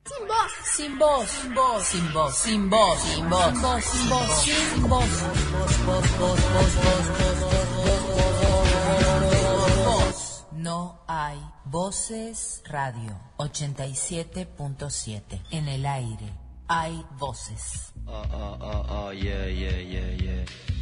Sin voz, sin voz, sin voz, sin voz, sin voz, sin voz, sin voz, sin voz, voz. No hay voces. Radio 87.7. En el aire hay voces. Yeah.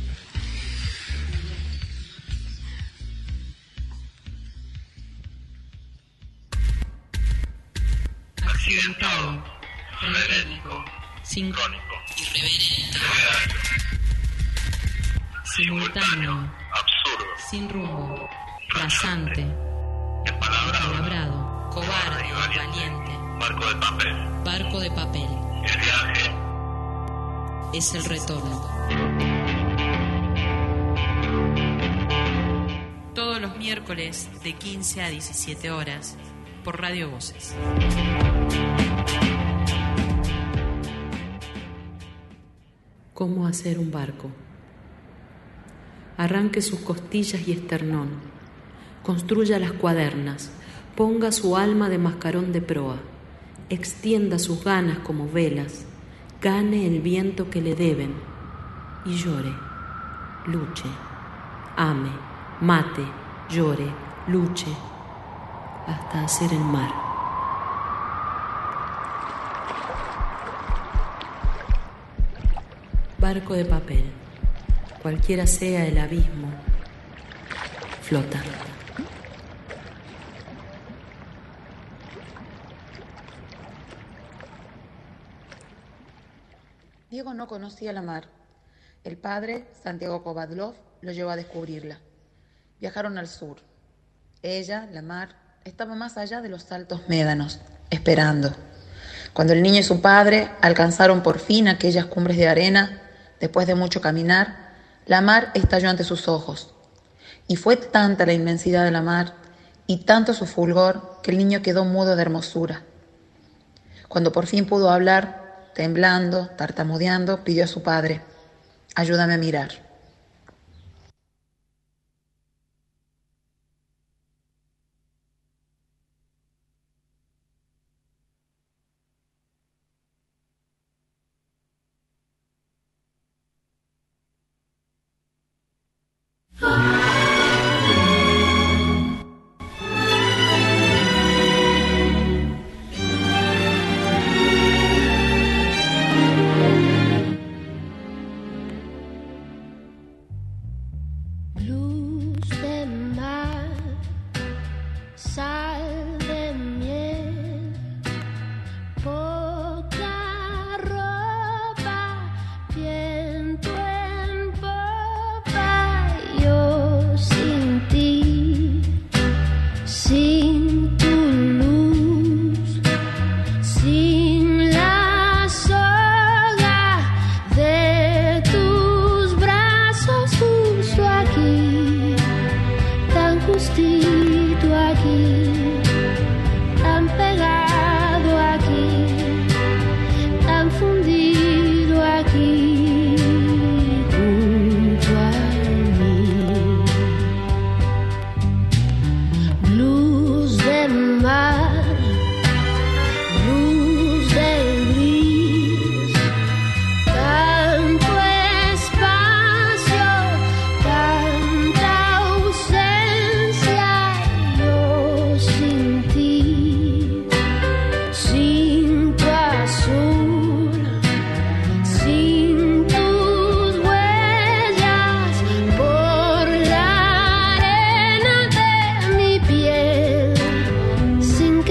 Accidentado, frenético, sincrónico, irreverente, simultáneo, absurdo, sin rumbo, rasante, empalabrado, cobarde, valiente, barco de papel, el viaje es el retorno. Todos los miércoles de 15 a 17 horas por Radio Voces. ¿Cómo hacer un barco? Arranque sus costillas y esternón, construya las cuadernas, ponga su alma de mascarón de proa, extienda sus ganas como velas, gane el viento que le deben y llore, luche, ame, mate, llore, luche, hasta hacer el mar. Barco de papel, cualquiera sea el abismo, flota. Diego no conocía la mar. El padre, Santiago Kovadlov, lo llevó a descubrirla. Viajaron al sur. Ella, la mar, estaba más allá de los altos médanos, esperando. Cuando el niño y su padre alcanzaron por fin aquellas cumbres de arena, después de mucho caminar, la mar estalló ante sus ojos. Y fue tanta la inmensidad de la mar y tanto su fulgor que el niño quedó mudo de hermosura. Cuando por fin pudo hablar, temblando, tartamudeando, pidió a su padre: «Ayúdame a mirar». Sin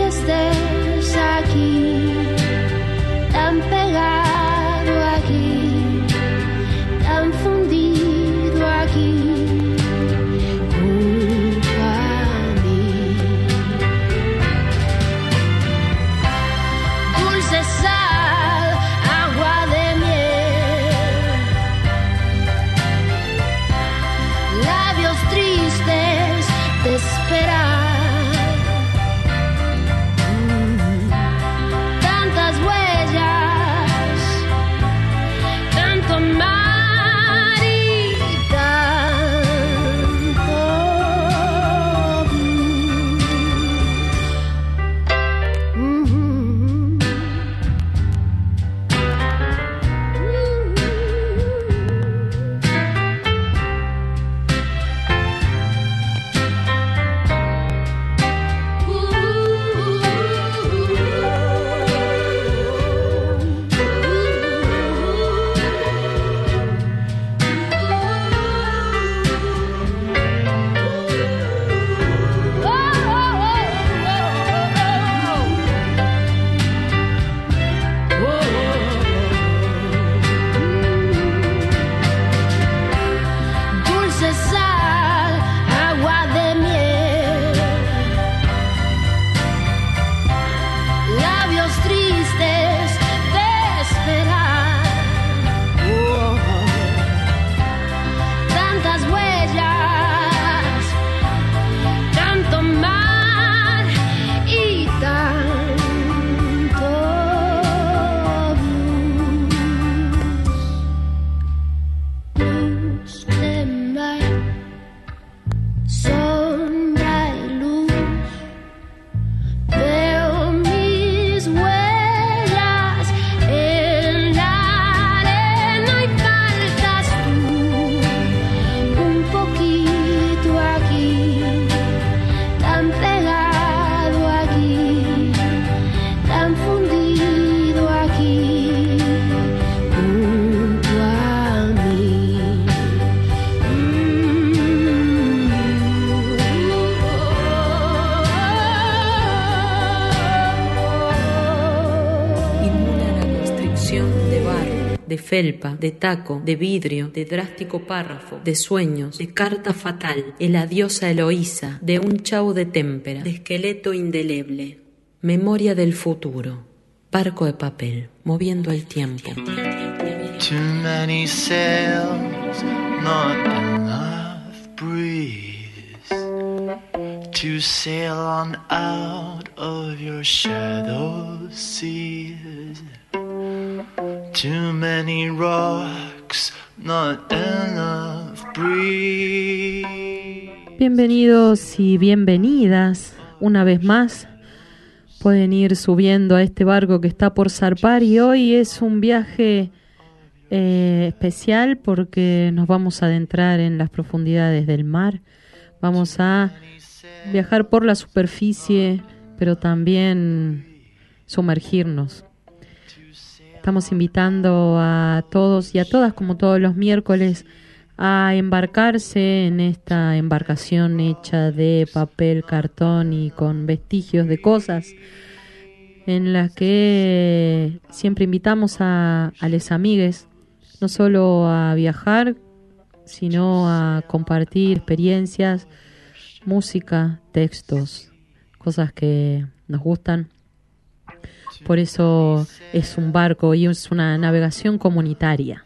de felpa, de taco, de vidrio, de drástico párrafo, de sueños, de carta fatal, el adiós a Eloísa, de un chau de témpera, de esqueleto indeleble, memoria del futuro, barco de papel, moviendo el tiempo. Too many sails, not enough breeze to sail on out of your shadow seas. Too many rocks, not enough breeze. Bienvenidos y bienvenidas una vez más. Pueden ir subiendo a este barco que está por zarpar y hoy es un viaje especial porque nos vamos a adentrar en las profundidades del mar. Vamos a viajar por la superficie, pero también sumergirnos. Estamos invitando a todos y a todas, como todos los miércoles, a embarcarse en esta embarcación hecha de papel, cartón y con vestigios de cosas, en las que siempre invitamos a les amigues, no solo a viajar, sino a compartir experiencias, música, textos, cosas que nos gustan. Por eso es un barco y es una navegación comunitaria.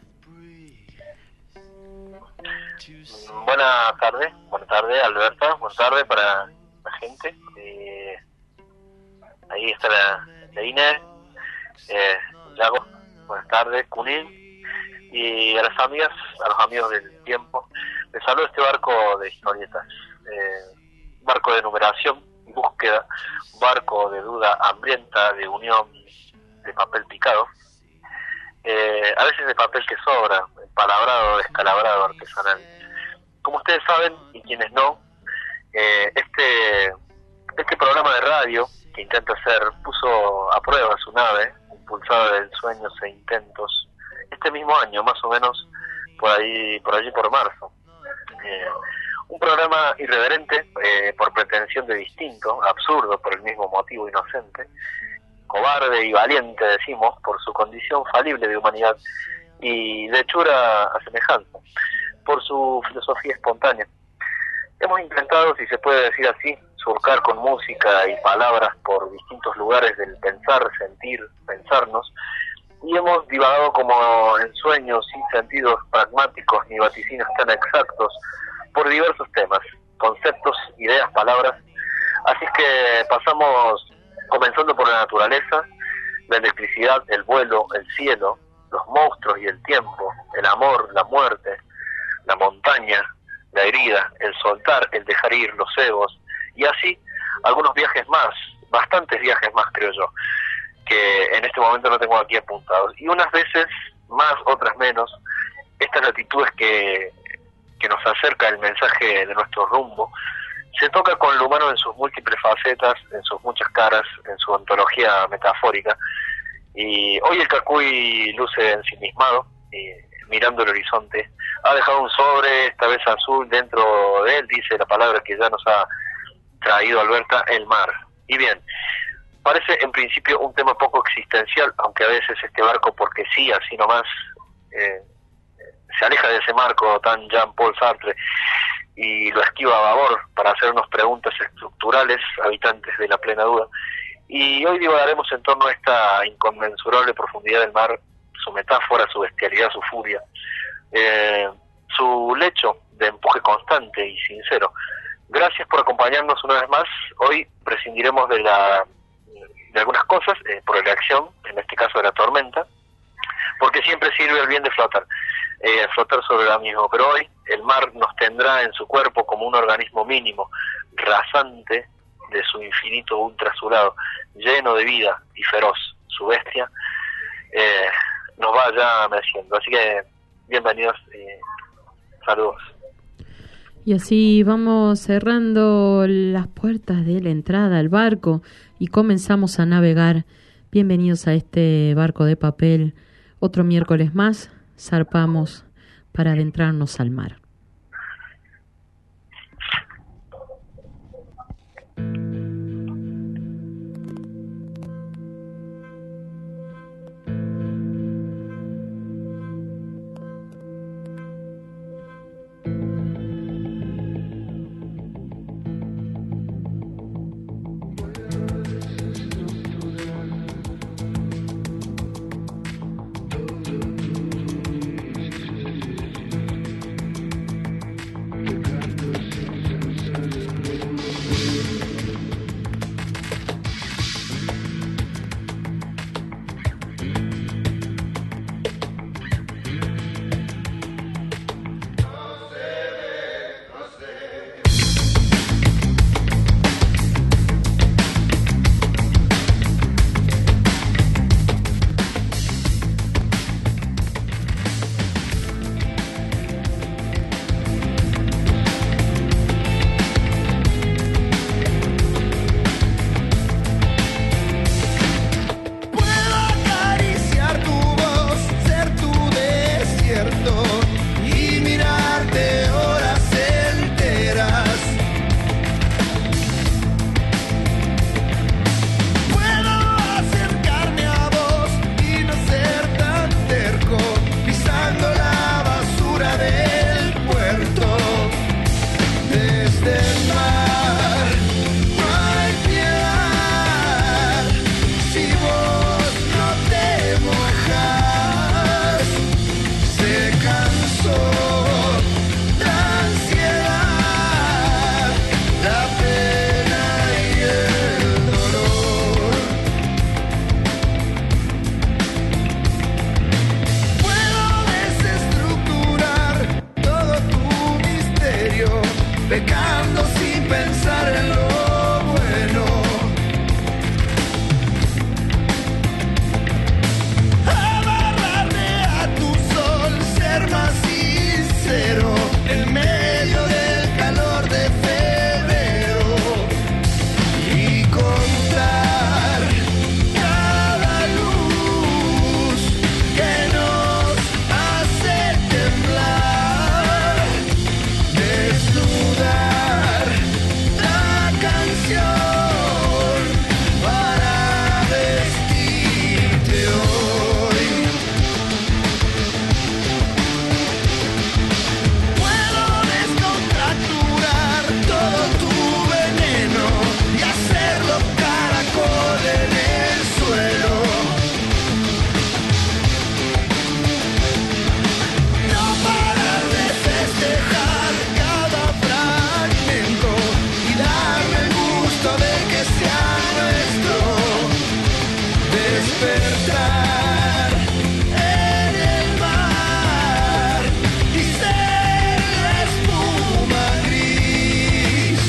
Buenas tardes Alberta, buenas tardes para la gente. Ahí está la Inés, Yago, buenas tardes, Cunín, y a las amigas, a los amigos del tiempo. Les saludo este barco de historietas, barco de numeración, búsqueda, barco de duda hambrienta, de unión, de papel picado, a veces de papel que sobra, palabrado, descalabrado, artesanal. Como ustedes saben, y quienes no, este programa de radio que intenta hacer, puso a prueba su nave, impulsada de sueños e intentos, este mismo año, más o menos, por allí por marzo. Un programa irreverente, por pretensión de distinto, absurdo por el mismo motivo inocente, cobarde y valiente, decimos, por su condición falible de humanidad y de hechura a semejanza, por su filosofía espontánea. Hemos intentado, si se puede decir así, surcar con música y palabras por distintos lugares del pensar, sentir, pensarnos, y hemos divagado como en sueños sin sentidos pragmáticos ni vaticinios tan exactos por diversos temas, conceptos, ideas, palabras. Así es que pasamos comenzando por la naturaleza, la electricidad, el vuelo, el cielo, los monstruos y el tiempo, el amor, la muerte, la montaña, la herida, el soltar, el dejar ir, los egos, y así algunos viajes más, bastantes viajes más creo yo, que en este momento no tengo aquí apuntados, y unas veces más, otras menos, estas latitudes que nos acerca el mensaje de nuestro rumbo, se toca con lo humano en sus múltiples facetas, en sus muchas caras, en su ontología metafórica, y hoy el Cacuy luce ensimismado, mirando el horizonte. Ha dejado un sobre, esta vez azul, dentro de él dice la palabra que ya nos ha traído Alberta, el mar. Y bien, parece en principio un tema poco existencial, aunque a veces este barco, porque sí, así nomás, se aleja de ese marco tan Jean-Paul Sartre y lo esquiva a babor para hacernos preguntas estructurales, habitantes de la plena duda. Y hoy divagaremos en torno a esta inconmensurable profundidad del mar, su metáfora, su bestialidad, su furia, su lecho de empuje constante y sincero. Gracias por acompañarnos una vez más. Hoy prescindiremos de algunas cosas, por elección, en este caso de la tormenta, porque siempre sirve el bien de flotar sobre la misma. Pero hoy el mar nos tendrá en su cuerpo como un organismo mínimo, rasante de su infinito ultrasurado, lleno de vida y feroz. Su bestia nos va ya meciendo. Así que bienvenidos y saludos. Y así vamos cerrando las puertas de la entrada al barco y comenzamos a navegar. Bienvenidos a este barco de papel. Otro miércoles más zarpamos para adentrarnos al mar. para vestirte hoy. Puedo descontracturar todo tu veneno y hacerlo caracol en el suelo. No parar de festejar cada fragmento y darme el gusto de que sea nuestro despertar en el mar y ser la espuma gris,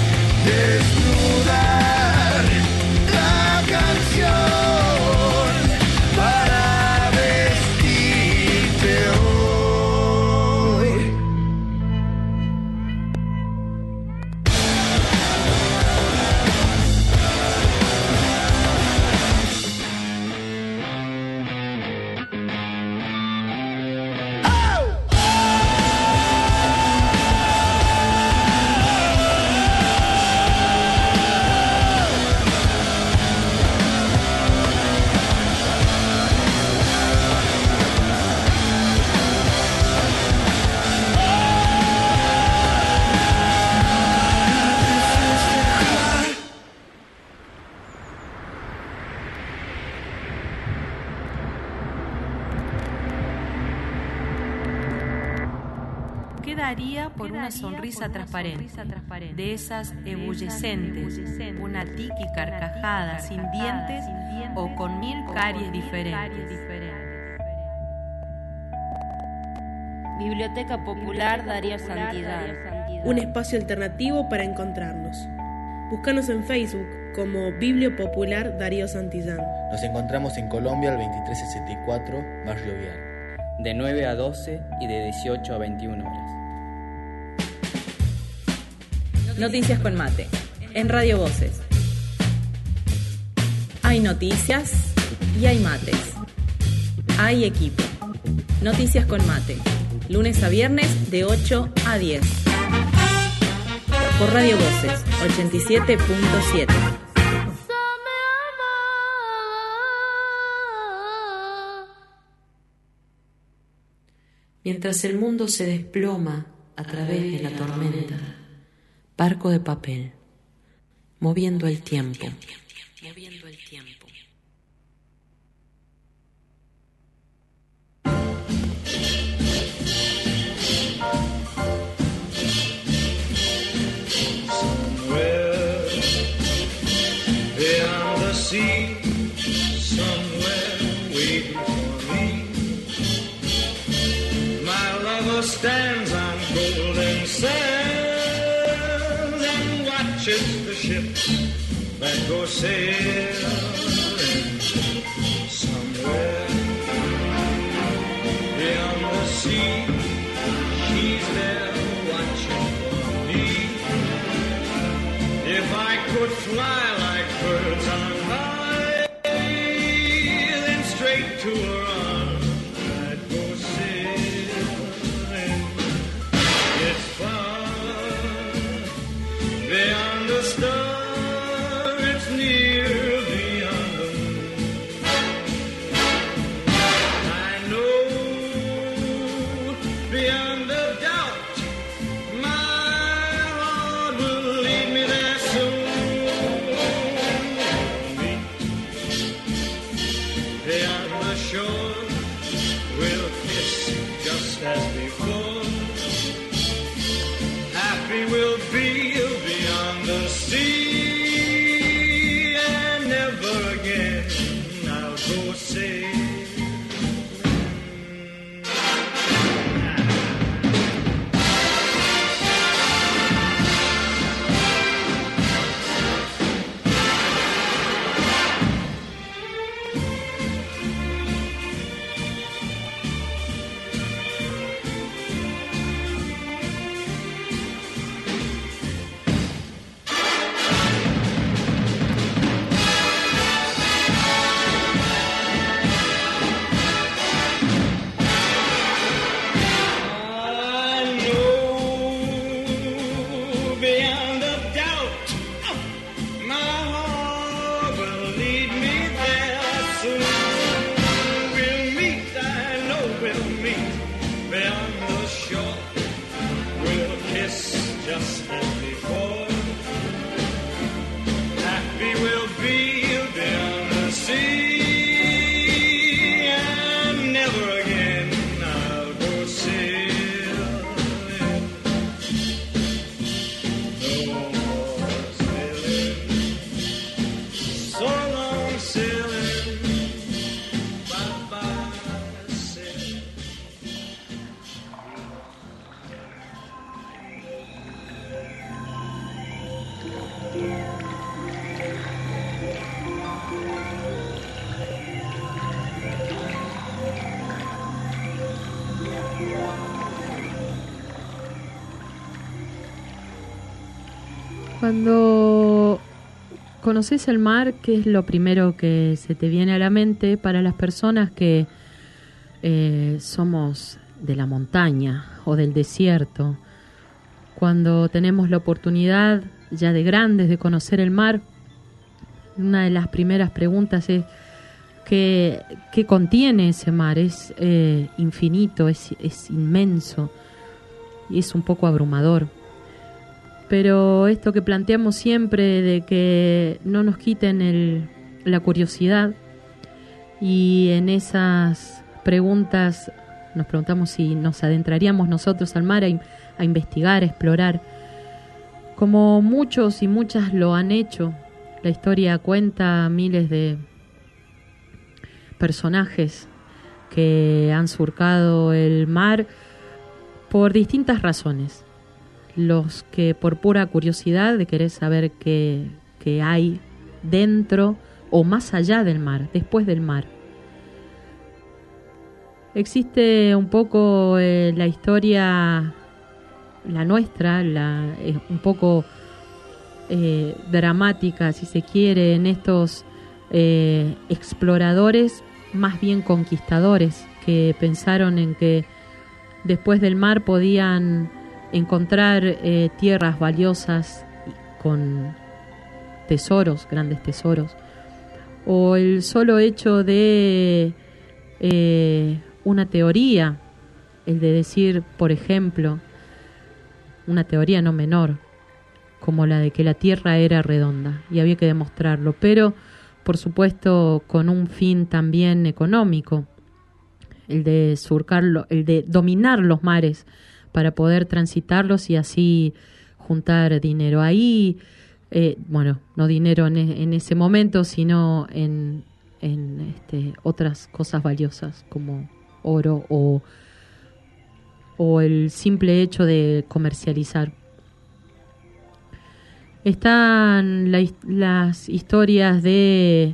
desnudar la canción para vestirte hoy. ¿Qué daría por una sonrisa transparente? De esas ebullecentes, una tiki carcajada sin dientes o con 1000 caries diferentes. Biblioteca Popular Darío Santillán. Un espacio alternativo para encontrarnos. Búscanos en Facebook como Biblio Popular Darío Santillán. Nos encontramos en Colombia, al 2364, Barrio Vial. De 9 a 12 y de 18 a 21 horas. Noticias con mate, en Radio Voces. Hay noticias y hay mates. Hay equipo. Noticias con mate, lunes a viernes de 8 a 10. Por Radio Voces, 87.7. Mientras el mundo se desploma a través de la tormenta, barco de papel, moviendo el tiempo. Somewhere beyond the sea, somewhere waiting for me, my lover stands on golden sands and watches the ships that go sailing. Somewhere beyond the sea, she's there watching for me. If I could fly like birds on high, then straight to her arms I'd go sailing. It's far beyond the star, it's near beyond the moon. I know beyond a doubt my heart will lead me there soon. Meet beyond the shore, we'll kiss just as before. Happy we'll be beyond the sea, and Cuando conoces el mar, ¿qué es lo primero que se te viene a la mente para las personas que somos de la montaña o del desierto? Cuando tenemos la oportunidad ya de grandes de conocer el mar, una de las primeras preguntas es ¿qué contiene ese mar? Es infinito, es inmenso y es un poco abrumador. Pero esto que planteamos siempre de que no nos quiten la curiosidad, y en esas preguntas nos preguntamos si nos adentraríamos nosotros al mar a investigar, a explorar, como muchos y muchas lo han hecho. La historia cuenta miles de personajes que han surcado el mar por distintas razones. Los que por pura curiosidad de querer saber qué hay dentro o más allá del mar, después del mar. Existe un poco la historia, la nuestra, un poco dramática, si se quiere, en estos exploradores, más bien conquistadores, que pensaron en que después del mar podían encontrar tierras valiosas con tesoros, grandes tesoros, o el solo hecho de una teoría, el de decir, por ejemplo, una teoría no menor, como la de que la Tierra era redonda, y había que demostrarlo, pero por supuesto con un fin también económico, el de surcarlo, el de dominar los mares para poder transitarlos y así juntar dinero. Ahí, no dinero en ese momento, sino en otras cosas valiosas como oro o el simple hecho de comercializar. Están las historias de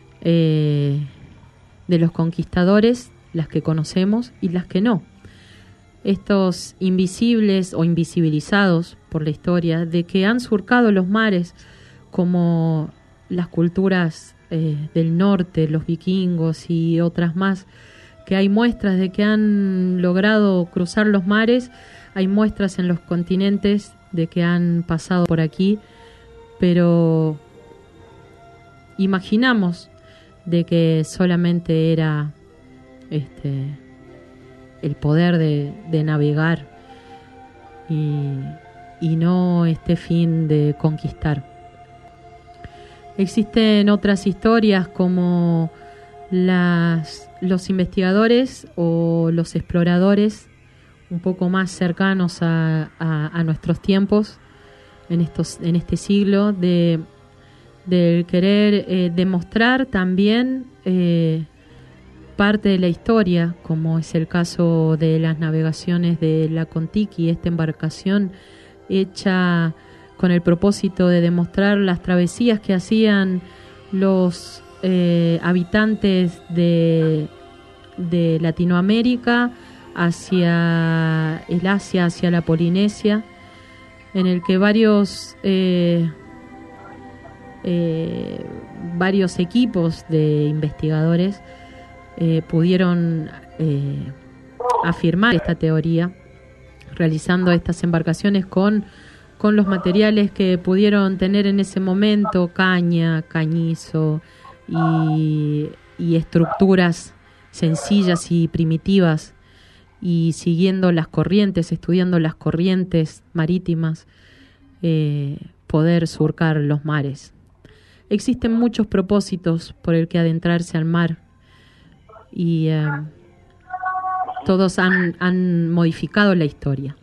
los conquistadores, las que conocemos y las que no. Estos invisibles o invisibilizados por la historia, de que han surcado los mares, como las culturas del norte, los vikingos y otras más, que hay muestras de que han logrado cruzar los mares, hay muestras en los continentes de que han pasado por aquí, pero imaginamos de que solamente era el poder de navegar y no este fin de conquistar. Existen otras historias como los investigadores o los exploradores un poco más cercanos a nuestros tiempos en este siglo, del querer demostrar también parte de la historia, como es el caso de las navegaciones de la Kon-Tiki, esta embarcación hecha con el propósito de demostrar las travesías que hacían los habitantes de Latinoamérica hacia el Asia, hacia la Polinesia, en el que varios equipos de investigadores pudieron afirmar esta teoría, realizando estas embarcaciones con los materiales que pudieron tener en ese momento, caña, cañizo y estructuras sencillas y primitivas, y siguiendo las corrientes, estudiando las corrientes marítimas, poder surcar los mares. Existen muchos propósitos por el que adentrarse al mar, y todos han modificado la historia.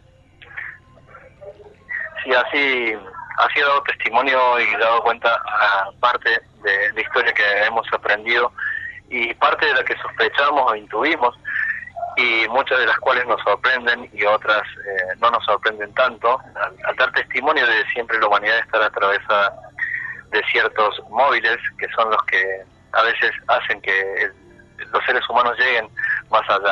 Sí, así he dado testimonio y dado cuenta a parte de la historia que hemos aprendido y parte de la que sospechamos o intuimos, y muchas de las cuales nos sorprenden y otras no nos sorprenden tanto, al dar testimonio de siempre la humanidad estar atravesada de ciertos móviles que son los que a veces hacen que los seres humanos lleguen más allá.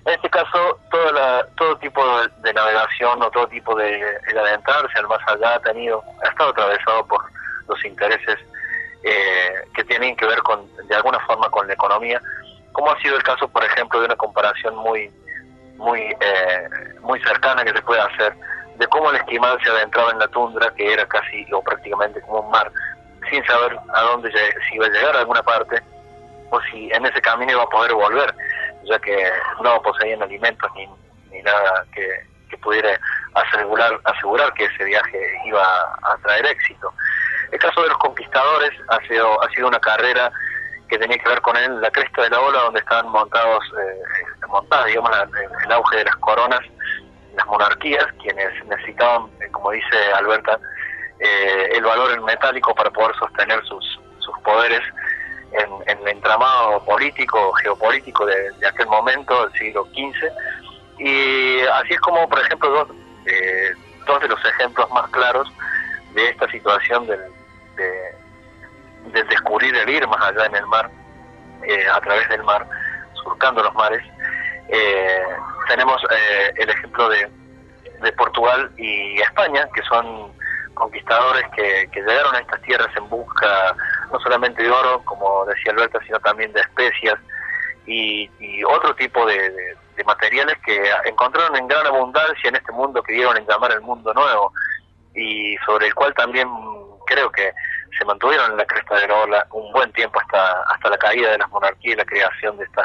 En este caso, todo tipo de navegación o todo tipo de el adentrarse al más allá ha estado atravesado por los intereses que tienen que ver de alguna forma con la economía, como ha sido el caso, por ejemplo, de una comparación muy cercana que se puede hacer de cómo el esquimal se adentraba en la tundra, que era casi o prácticamente como un mar, sin saber a dónde si iba a llegar a alguna parte o si en ese camino iba a poder volver, ya que no poseían alimentos ni nada que pudiera asegurar que ese viaje iba a traer éxito. El caso de los conquistadores ha sido una carrera que tenía que ver con la cresta de la ola, donde estaban montadas, digamos, el auge de las coronas, las monarquías, quienes necesitaban, como dice Alberta, el valor en metálico para poder sostener sus poderes en el entramado político, geopolítico de aquel momento, del siglo XV. Y así es como, por ejemplo, dos de los ejemplos más claros de esta situación del descubrir el ir más allá en el mar, a través del mar, surcando los mares. Tenemos el ejemplo de Portugal y España, que son conquistadores que llegaron a estas tierras en busca no solamente de oro, como decía Alberta, sino también de especias y otro tipo de materiales que encontraron en gran abundancia en este mundo que dieron en llamar el mundo nuevo, y sobre el cual también creo que se mantuvieron en la cresta de la ola un buen tiempo hasta la caída de las monarquías y la creación de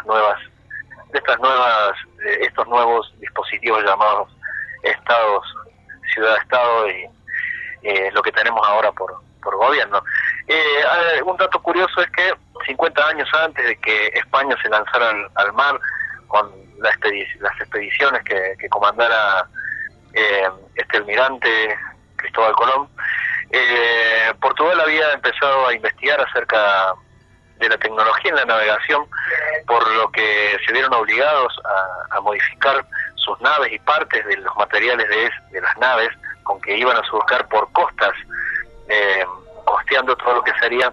estos nuevos dispositivos llamados estados, ciudad-estado y lo que tenemos ahora por gobierno. Un dato curioso es que 50 años antes de que España se lanzara al mar con las expediciones que comandara este almirante Cristóbal Colón, Portugal había empezado a investigar acerca de la tecnología en la navegación, por lo que se vieron obligados a modificar sus naves y partes de los materiales de las naves con que iban a surcar por costas, costeando todo lo que sería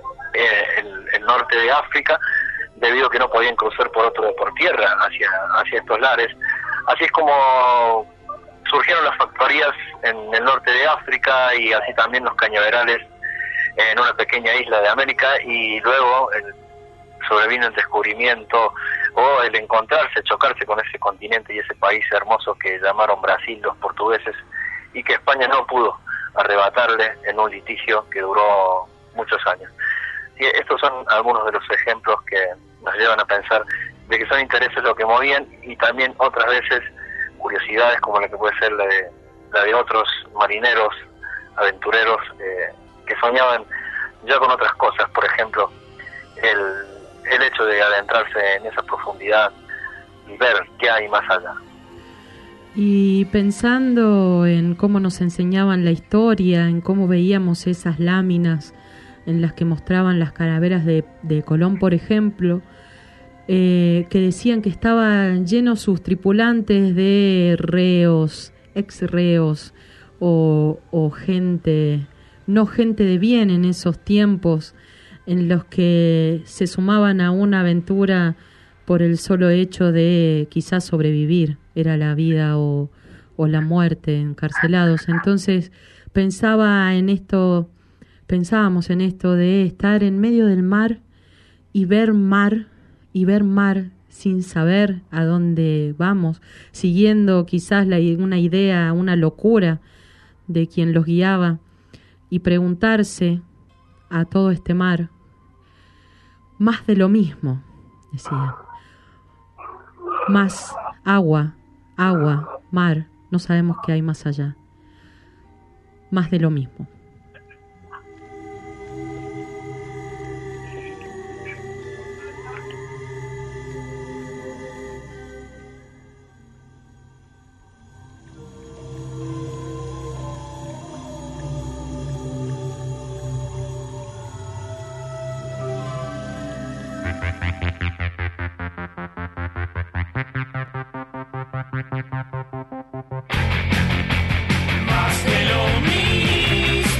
el norte de África, debido a que no podían cruzar por tierra hacia estos lares. Así es como surgieron las factorías en el norte de África, y así también los cañaverales en una pequeña isla de América, y luego sobrevino el descubrimiento o el chocarse con ese continente y ese país hermoso que llamaron Brasil los portugueses, y que España no pudo arrebatarle en un litigio que duró muchos años. Y estos son algunos de los ejemplos que nos llevan a pensar de que son intereses lo que movían, y también otras veces curiosidades como la que puede ser la de otros marineros, aventureros, que soñaban ya con otras cosas. Por ejemplo, el hecho de adentrarse en esa profundidad y ver qué hay más allá. Y pensando en cómo nos enseñaban la historia, en cómo veíamos esas láminas en las que mostraban las calaveras de Colón, por ejemplo, que decían que estaban llenos sus tripulantes de reos, ex reos o gente, no gente de bien en esos tiempos en los que se sumaban a una aventura por el solo hecho de quizás sobrevivir, era la vida o la muerte, encarcelados. Entonces pensábamos en esto de estar en medio del mar y ver mar sin saber a dónde vamos, siguiendo quizás una idea, una locura de quien los guiaba, y preguntarse a todo este mar, más de lo mismo, decía, más agua, mar, no sabemos qué hay más allá, más de lo mismo. Más de lo mismo.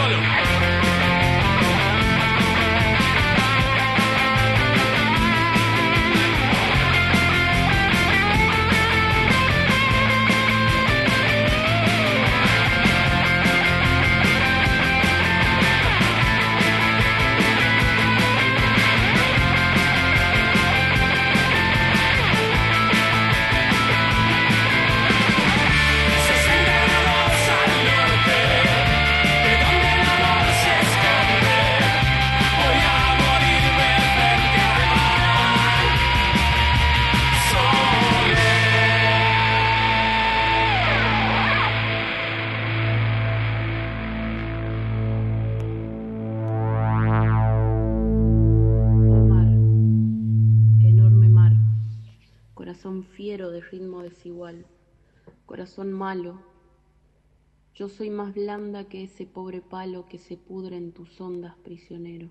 solo. Fiero de ritmo desigual, corazón malo, yo soy más blanda que ese pobre palo que se pudre en tus ondas, prisionero.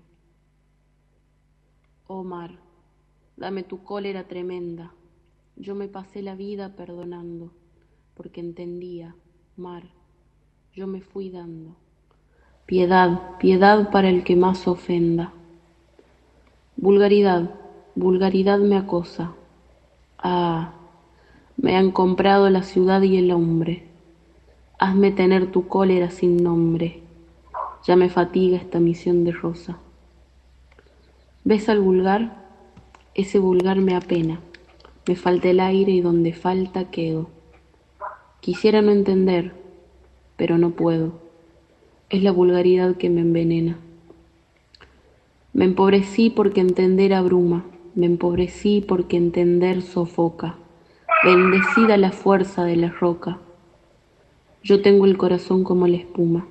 Oh mar, dame tu cólera tremenda, yo me pasé la vida perdonando, porque entendía, mar, yo me fui dando. Piedad, piedad para el que más ofenda. Vulgaridad, vulgaridad me acosa. Ah, me han comprado la ciudad y el hombre. Hazme tener tu cólera sin nombre. Ya me fatiga esta misión de rosa. ¿Ves al vulgar? Ese vulgar me apena. Me falta el aire y donde falta quedo. Quisiera no entender, pero no puedo. Es la vulgaridad que me envenena. Me empobrecí porque entender abruma. Me empobrecí porque entender sofoca. Bendecida la fuerza de la roca. Yo tengo el corazón como la espuma.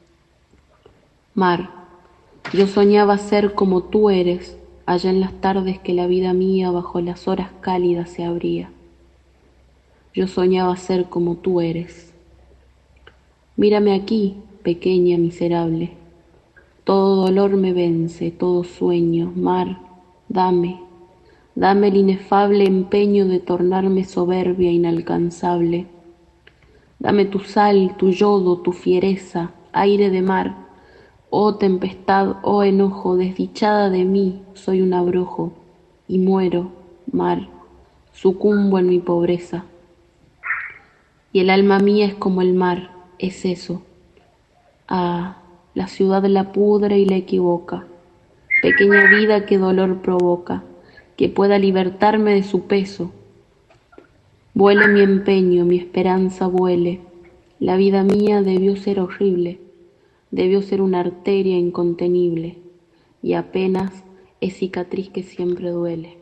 Mar, yo soñaba ser como tú eres, allá en las tardes que la vida mía bajo las horas cálidas se abría. Yo soñaba ser como tú eres. Mírame aquí, pequeña miserable. Todo dolor me vence, todo sueño. Mar, dame el inefable empeño de tornarme soberbia inalcanzable. Dame tu sal, tu yodo, tu fiereza, aire de mar. Oh tempestad, oh enojo, desdichada de mí, soy un abrojo, y muero, mar, sucumbo en mi pobreza. Y el alma mía es como el mar, es eso. Ah, la ciudad la pudre y la equivoca. Pequeña vida que dolor provoca, que pueda libertarme de su peso. Vuele mi empeño, mi esperanza vuele. La vida mía debió ser horrible, debió ser una arteria incontenible, y apenas es cicatriz que siempre duele.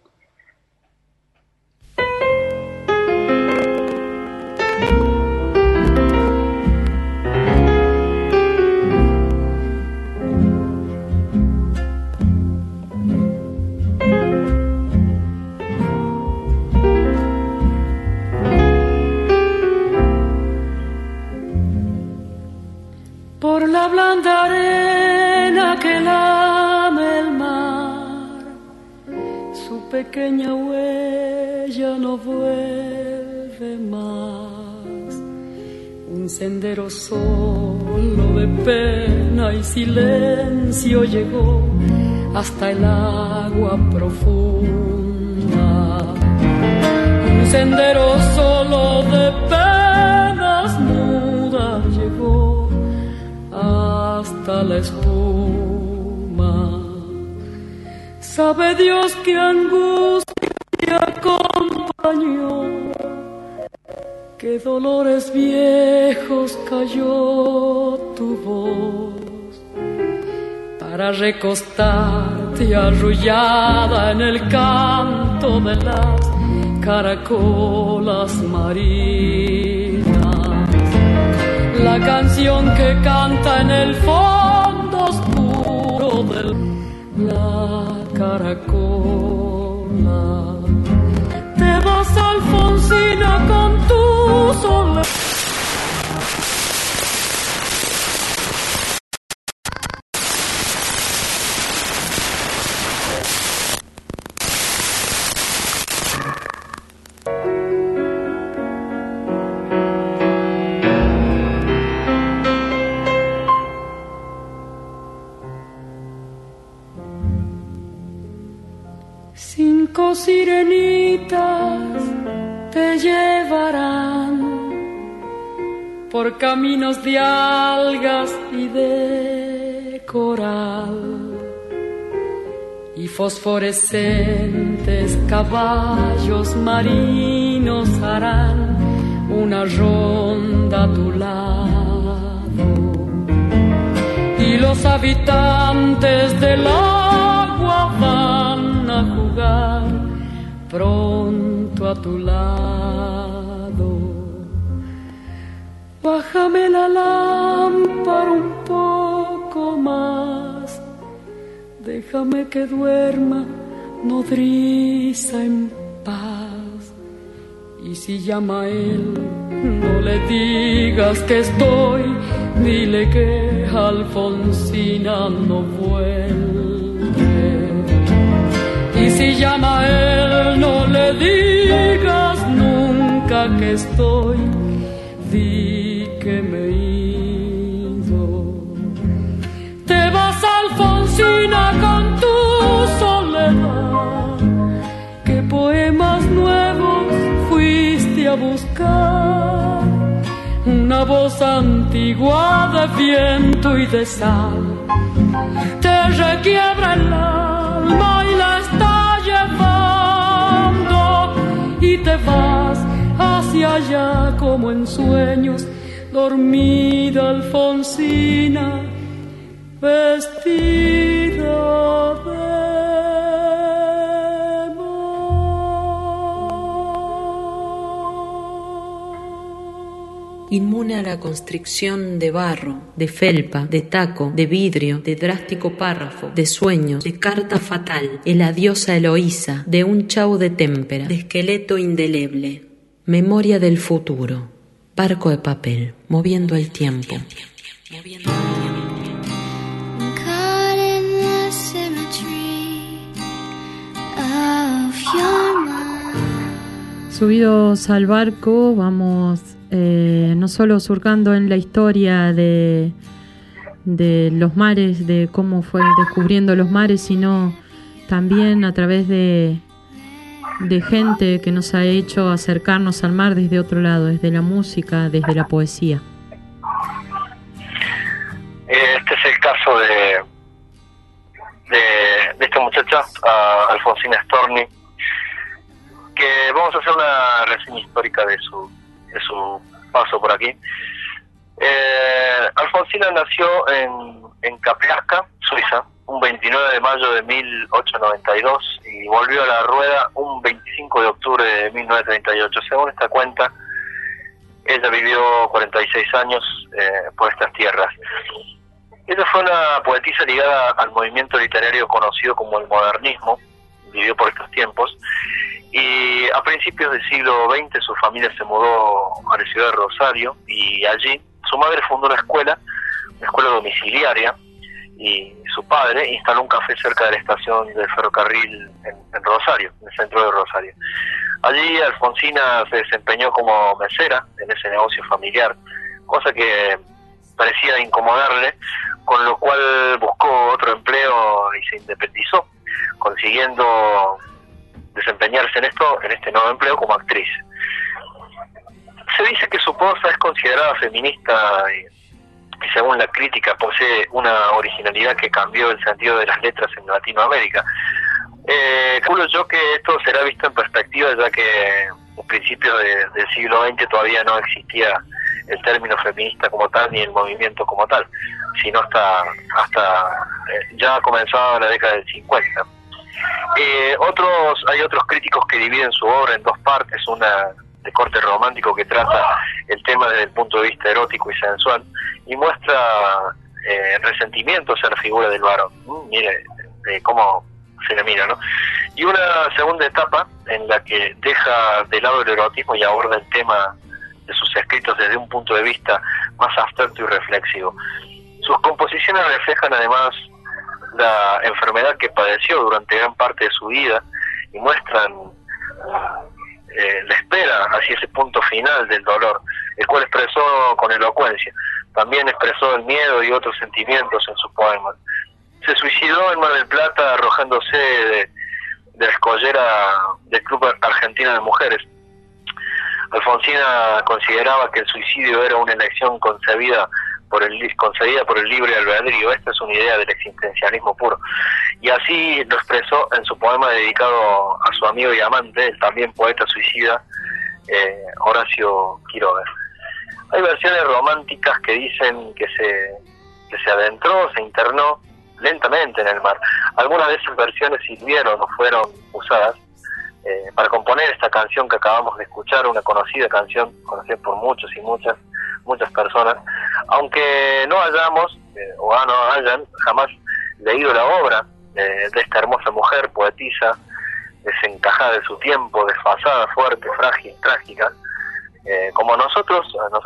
Por la blanda arena que lame el mar, su pequeña huella no vuelve más. Un sendero solo de pena y silencio llegó hasta el agua profunda. Un sendero solo de penas mudas llegó hasta la espuma. Sabe Dios qué angustia acompañó, qué dolores viejos cayó tu voz, para recostarte arrullada en el canto de las caracolas marinas. La canción que canta en el fondo oscuro de la caracola. Te vas, Alfonsina, con tu soledad. como sirenitas te llevarán por caminos de algas y de coral, y fosforescentes caballos marinos harán una ronda a tu lado, y los habitantes del agua van a jugar pronto a tu lado. Bájame la lámpara un poco más, déjame que duerma nodriza en paz. Y si llama a él, no le digas que estoy, dile que Alfonsina no vuelve. Y si llama a él, no le digas nunca que estoy, di que me he ido. Te vas, Alfonsina, con tu soledad. ¿Qué poemas nuevos fuiste a buscar? Una voz antigua de viento y de sal te requiebra el alma y la está llevando, y te vas hacia allá como en sueños, dormida Alfonsina, vestida de inmune a la constricción de barro, de felpa, de taco, de vidrio, de drástico párrafo, de sueños, de carta fatal, el adiós a Eloísa, de un chau de témpera, de esqueleto indeleble, memoria del futuro, barco de papel, moviendo el tiempo. Subidos al barco, vamos no solo surcando en la historia de los mares, de cómo fue descubriendo los mares, sino también a través de gente que nos ha hecho acercarnos al mar desde otro lado, desde la música, desde la poesía. Este es el caso de esta muchacha, Alfonsina Storni, que vamos a hacer una reseña histórica de su paso por aquí. Alfonsina nació en Capriasca, Suiza, un 29 de mayo de 1892 y volvió a la rueda un 25 de octubre de 1938. Según esta cuenta, ella vivió 46 años por estas tierras. Ella fue una poetisa ligada al movimiento literario conocido como el modernismo, vivió por estos tiempos, y a principios del siglo XX su familia se mudó a la ciudad de Rosario, y allí su madre fundó una escuela domiciliaria, y su padre instaló un café cerca de la estación del ferrocarril en Rosario, en el centro de Rosario. Allí Alfonsina se desempeñó como mesera en ese negocio familiar, cosa que parecía incomodarle, con lo cual buscó otro empleo y se independizó, consiguiendo desempeñarse en este nuevo empleo como actriz. Se dice que su prosa es considerada feminista y según la crítica posee una originalidad que cambió el sentido de las letras en Latinoamérica. Calculo yo que esto será visto en perspectiva, ya que a principios del siglo XX todavía no existía el término feminista como tal ni el movimiento como tal, sino hasta ya comenzaba la década del 50. Hay otros críticos que dividen su obra en dos partes, una de corte romántico que trata el tema desde el punto de vista erótico y sensual y muestra resentimiento hacia la figura del varón. Mire cómo se le mira, ¿no? Y una segunda etapa en la que deja de lado el erotismo y aborda el tema de sus escritos desde un punto de vista más abstracto y reflexivo. Sus composiciones reflejan además la enfermedad que padeció durante gran parte de su vida y muestran la espera hacia ese punto final del dolor, el cual expresó con elocuencia. También expresó el miedo y otros sentimientos en sus poemas. Se suicidó en Mar del Plata arrojándose de la escollera del Club Argentino de Mujeres. Alfonsina consideraba que el suicidio era una elección concebida por el libre albedrío. Esta es una idea del existencialismo puro. Y así lo expresó en su poema dedicado a su amigo y amante, el también poeta suicida, Horacio Quiroga. Hay versiones románticas que dicen que se adentró, se internó lentamente en el mar. Algunas de esas versiones sirvieron o fueron usadas para componer esta canción que acabamos de escuchar, una conocida canción, conocida por muchos y muchas personas, aunque no hayamos o no hayan jamás leído la obra de esta hermosa mujer, poetisa, desencajada de su tiempo, desfasada, fuerte, frágil, trágica, como nosotros,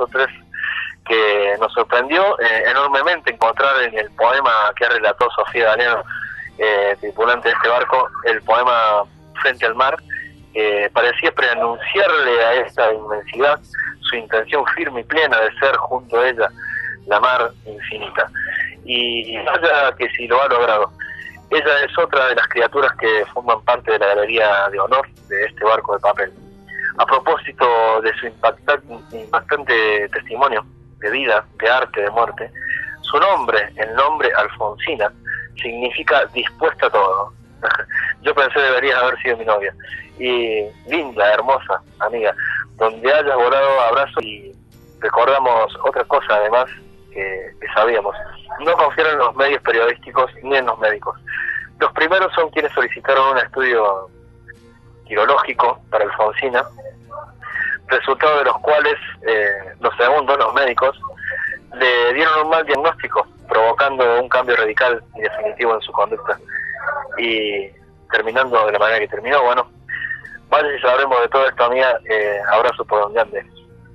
que nos sorprendió enormemente encontrar en el poema que relató Sofía Galeano, tripulante de este barco, el poema Frente al Mar, parecía preanunciarle a esta inmensidad su intención firme y plena de ser junto a ella la mar infinita. Y vaya que si lo ha logrado. Ella es otra de las criaturas que forman parte de la galería de honor de este barco de papel. A propósito de su impactante testimonio de vida, de arte, de muerte, su nombre, el nombre Alfonsina, significa dispuesta a todo. Yo pensé debería haber sido mi novia. Y linda, hermosa amiga, donde hayas volado abrazo. Y recordamos otra cosa además que sabíamos: no confiar en los medios periodísticos ni en los médicos. Los primeros son quienes solicitaron un estudio quirológico para Alfonsina, resultado de los cuales los segundos, los médicos, le dieron un mal diagnóstico, provocando un cambio radical y definitivo en su conducta. Y terminando de la manera que terminó, bueno, vaya si sabremos de todo esto, amiga. Abrazo por donde ande.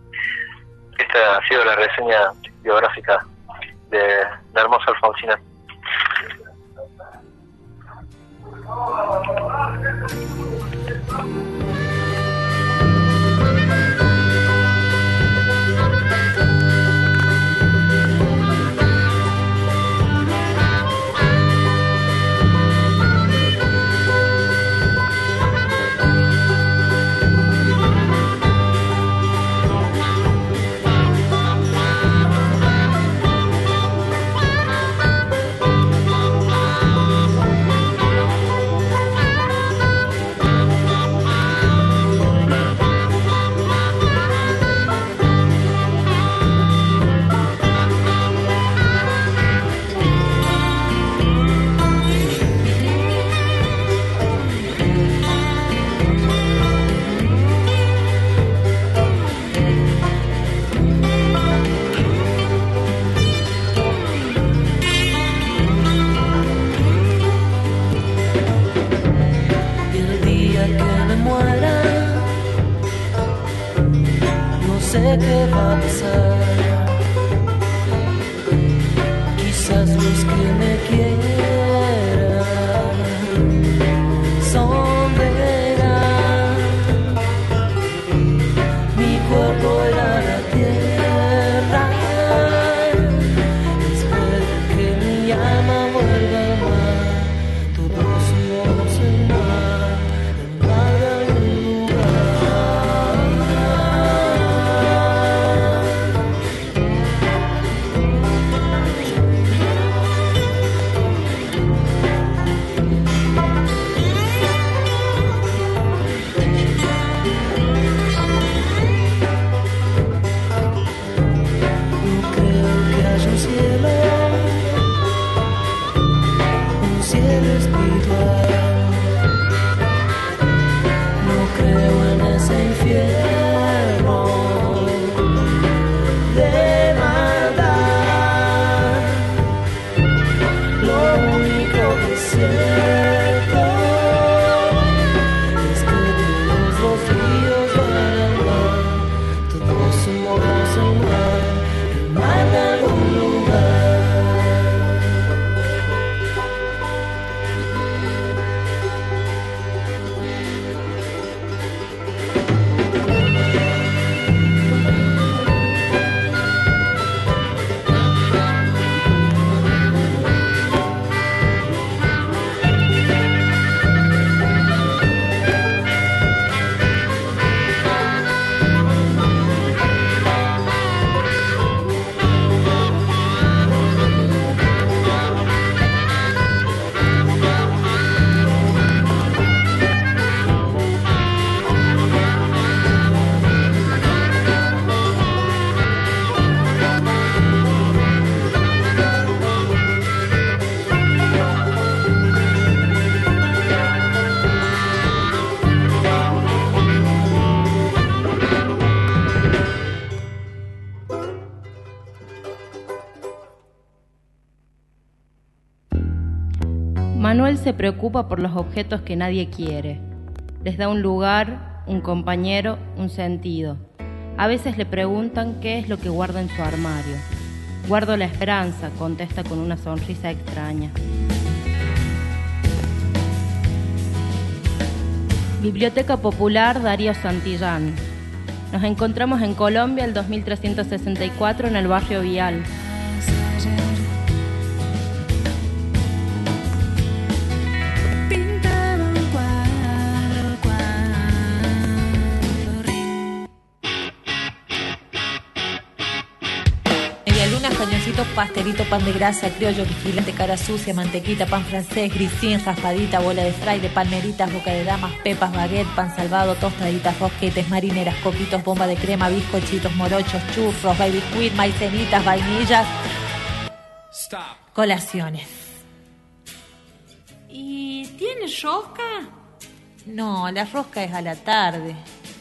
Esta ha sido la reseña biográfica de la hermosa Alfonsina. sé qué va a pasar. Quizás los que me quieran sonreirán. Mi cuerpo irá a la tierra. Espero que mi alma vuelva al mar. Todos somos el mar de algún lugar. Manuel se preocupa por los objetos que nadie quiere. Les da un lugar, un compañero, un sentido. A veces le preguntan qué es lo que guarda en su armario. Guardo la esperanza, contesta con una sonrisa extraña. Biblioteca Popular Darío Santillán. Nos encontramos en Colombia el 2364 en el barrio Vial. Cañoncito, pastelito, pan de grasa, criollo, vigilante, cara sucia, mantequita, pan francés, grisín, raspadita, bola de fraile, palmeritas, boca de damas, pepas, baguette, pan salvado, tostaditas, rosquetes, marineras, coquitos, bomba de crema, bizcochitos, morochos, churros, baby squid, maicenitas, vainillas. Stop. Colaciones. ¿Y tiene rosca? No, la rosca es a la tarde.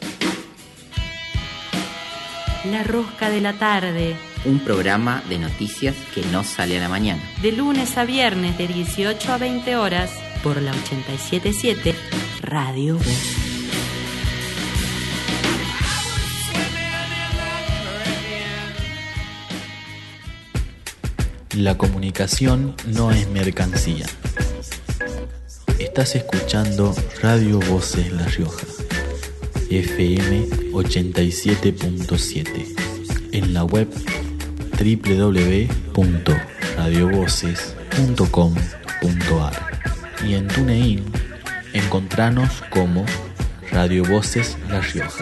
La rosca de la tarde. Un programa de noticias que no sale a la mañana. De lunes a viernes de 18 a 20 horas por la 87.7 Radio Voz. La comunicación no es mercancía. Estás escuchando Radio Voces La Rioja, FM 87.7, en la web www.radiovoces.com.ar y en TuneIn encontranos como Radio Voces La Rioja.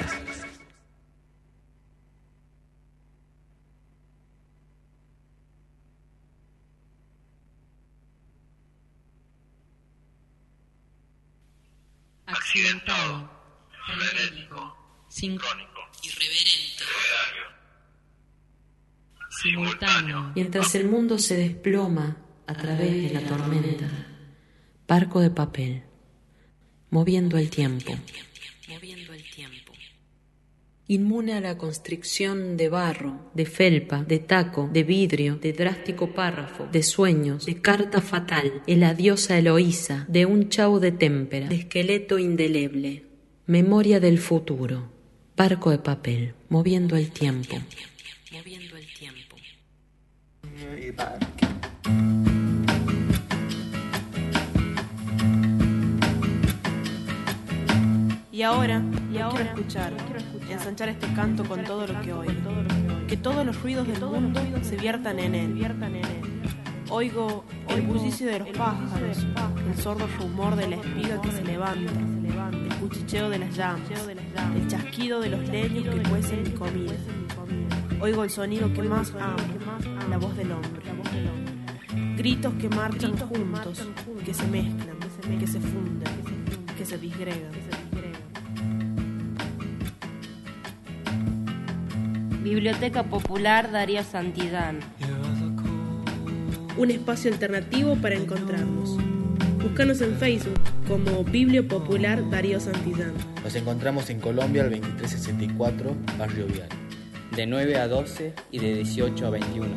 Accidentado, frenético, sincrónico, irreverente, simultáneo. Mientras el mundo se desploma a través de la tormenta, barco de papel, moviendo el tiempo. Inmune a la constricción de barro, de felpa, de taco, de vidrio, de drástico párrafo, de sueños, de carta fatal, el adiós a Eloísa, de un chau de témpera, de esqueleto indeleble, memoria del futuro, barco de papel, moviendo el tiempo. Y ahora quiero escuchar, ensanchar este canto con todo lo que oigo, que todos los ruidos del mundo se viertan en él. Oigo el bullicio de los pájaros, el sordo rumor de la espiga que se levanta, el cuchicheo de las llamas, el chasquido de los leños que cuecen mi comida. Oigo el sonido que más amo, la voz del hombre. Gritos que marchan juntos, que se mezclan, que se funden, que se disgregan. Biblioteca Popular Darío Santillán. Un espacio alternativo para encontrarnos. Búscanos en Facebook como Biblio Popular Darío Santillán. Nos encontramos en Colombia el 2364, Barrio Vial. De 9 a 12 y de 18 a 21.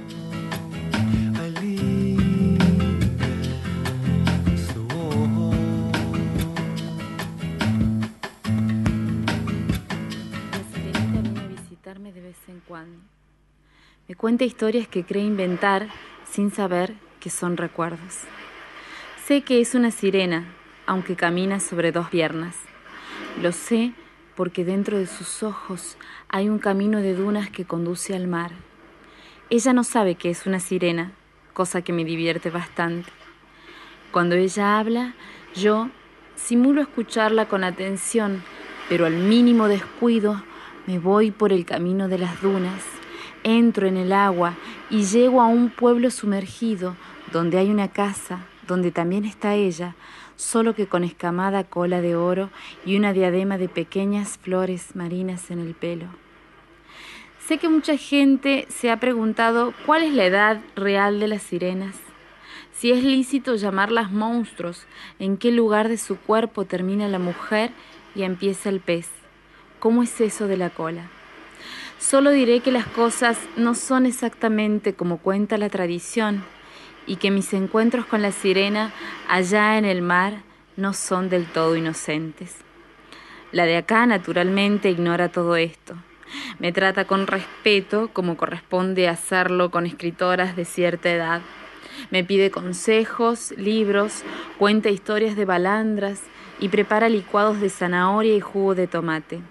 De vez en cuando. Me cuenta historias que cree inventar sin saber que son recuerdos. Sé que es una sirena, aunque camina sobre dos piernas. Lo sé porque dentro de sus ojos hay un camino de dunas que conduce al mar. Ella no sabe que es una sirena, cosa que me divierte bastante. Cuando ella habla, yo simulo escucharla con atención, pero al mínimo descuido me voy por el camino de las dunas, entro en el agua y llego a un pueblo sumergido donde hay una casa, donde también está ella, solo que con escamada cola de oro y una diadema de pequeñas flores marinas en el pelo. Sé que mucha gente se ha preguntado cuál es la edad real de las sirenas, si es lícito llamarlas monstruos, en qué lugar de su cuerpo termina la mujer y empieza el pez. ¿Cómo es eso de la cola? Solo diré que las cosas no son exactamente como cuenta la tradición y que mis encuentros con la sirena allá en el mar no son del todo inocentes. La de acá, naturalmente, ignora todo esto. Me trata con respeto, como corresponde hacerlo con escritoras de cierta edad. Me pide consejos, libros, cuenta historias de balandras y prepara licuados de zanahoria y jugo de tomate.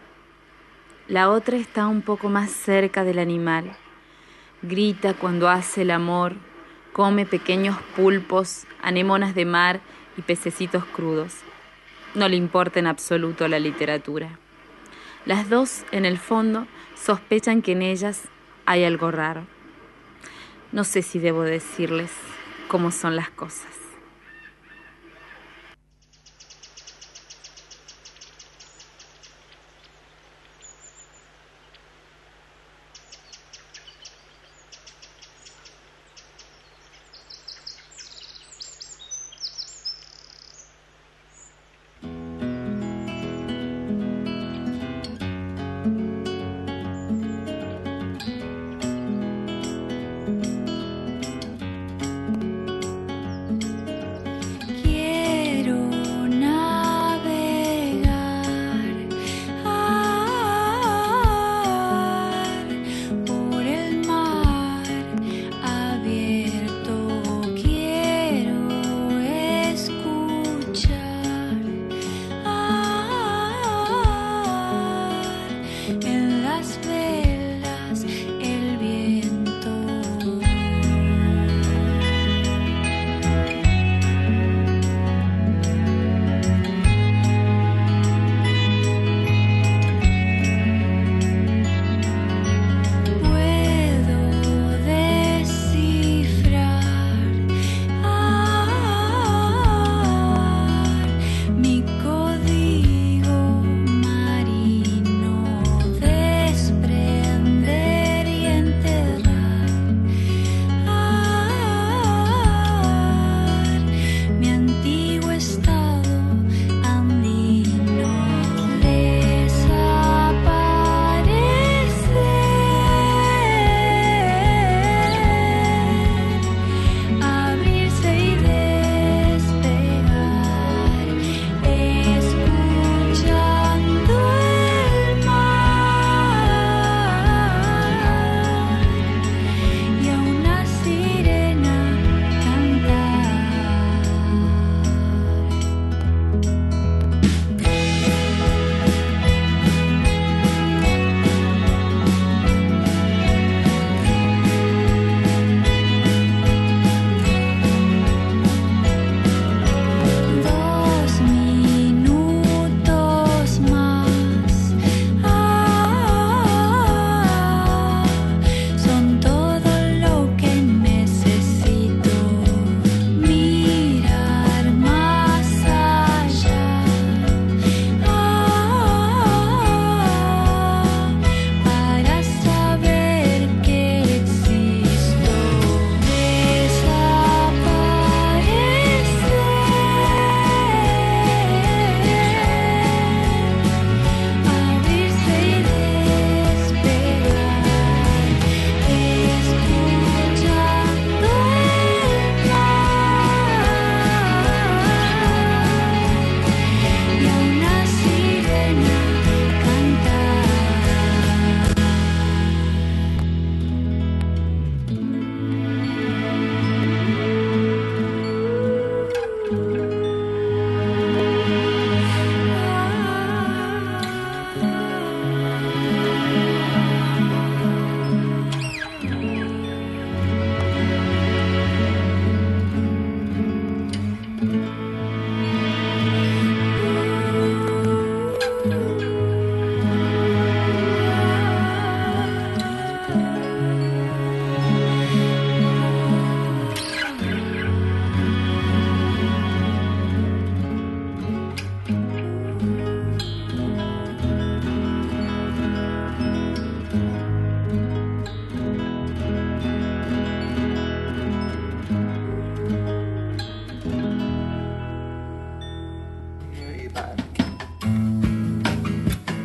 La otra está un poco más cerca del animal. Grita cuando hace el amor, come pequeños pulpos, anémonas de mar y pececitos crudos. No le importa en absoluto la literatura. Las dos, en el fondo, sospechan que en ellas hay algo raro. No sé si debo decirles cómo son las cosas.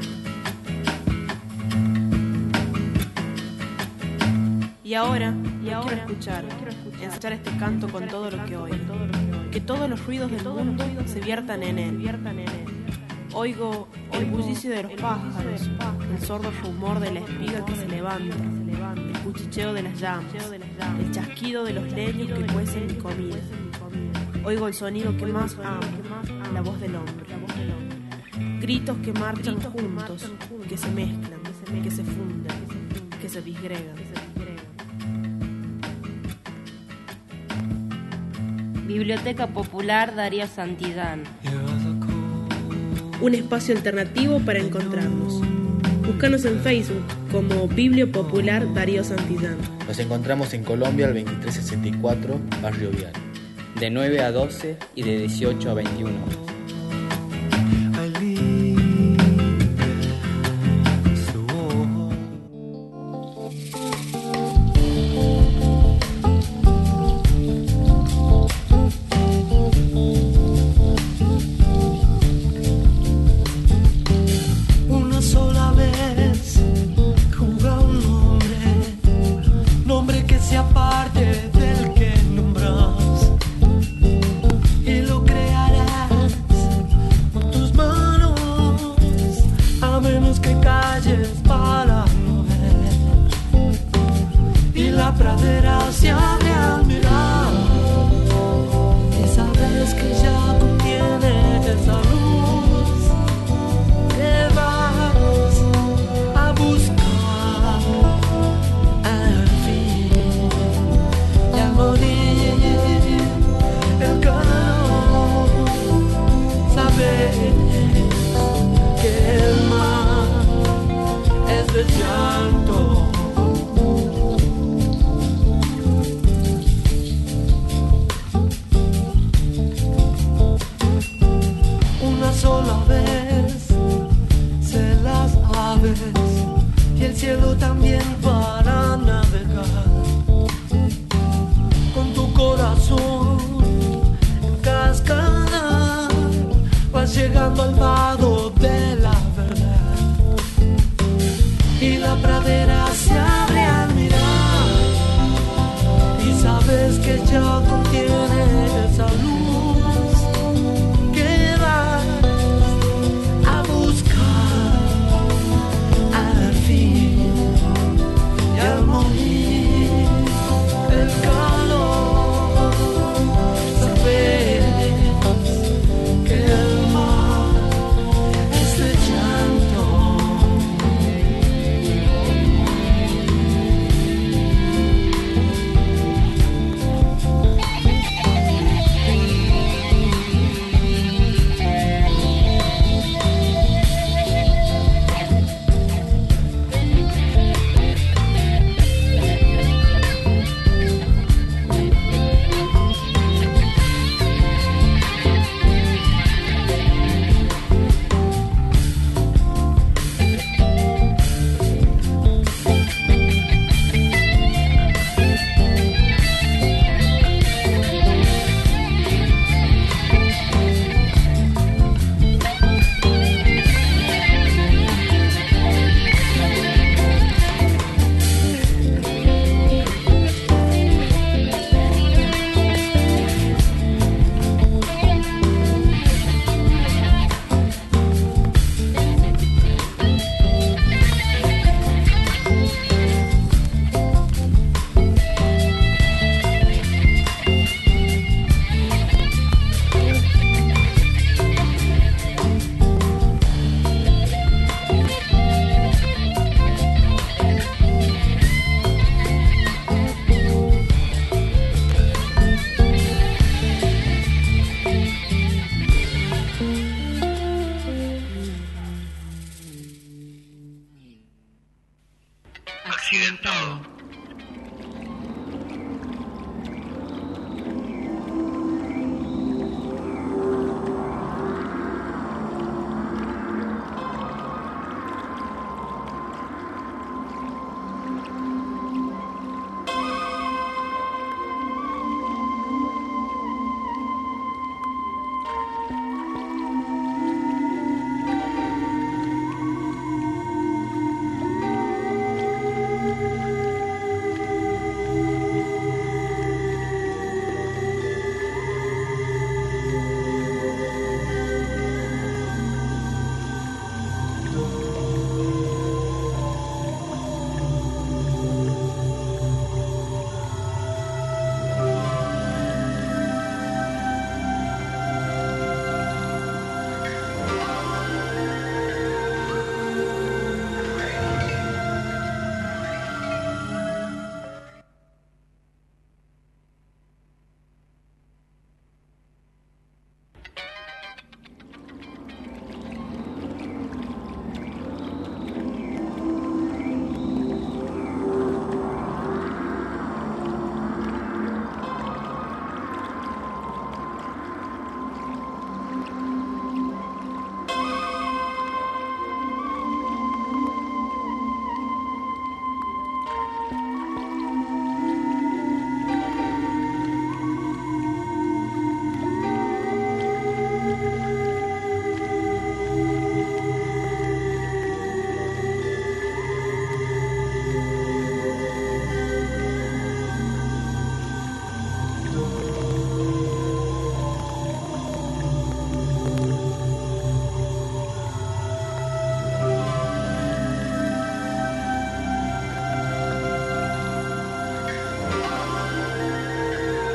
Y ahora quiero escuchar este canto con todo lo que oigo. Que todos los ruidos del mundo se viertan en él. Oigo el bullicio de los pájaros, el sordo rumor de la espiga que se levanta, el cuchicheo de las llamas, el chasquido de los leños que cuecen mi comida. Oigo el sonido que más amo, la voz del hombre. Gritos que marchan juntos, que se mezclan, que se funden, que se disgregan. Biblioteca Popular Darío Santillán. Un espacio alternativo para encontrarnos. Búscanos en Facebook como Biblio Popular Darío Santillán. Nos encontramos en Colombia al 2364, Barrio Vial. De 9 a 12 y de 18 a 21 horas.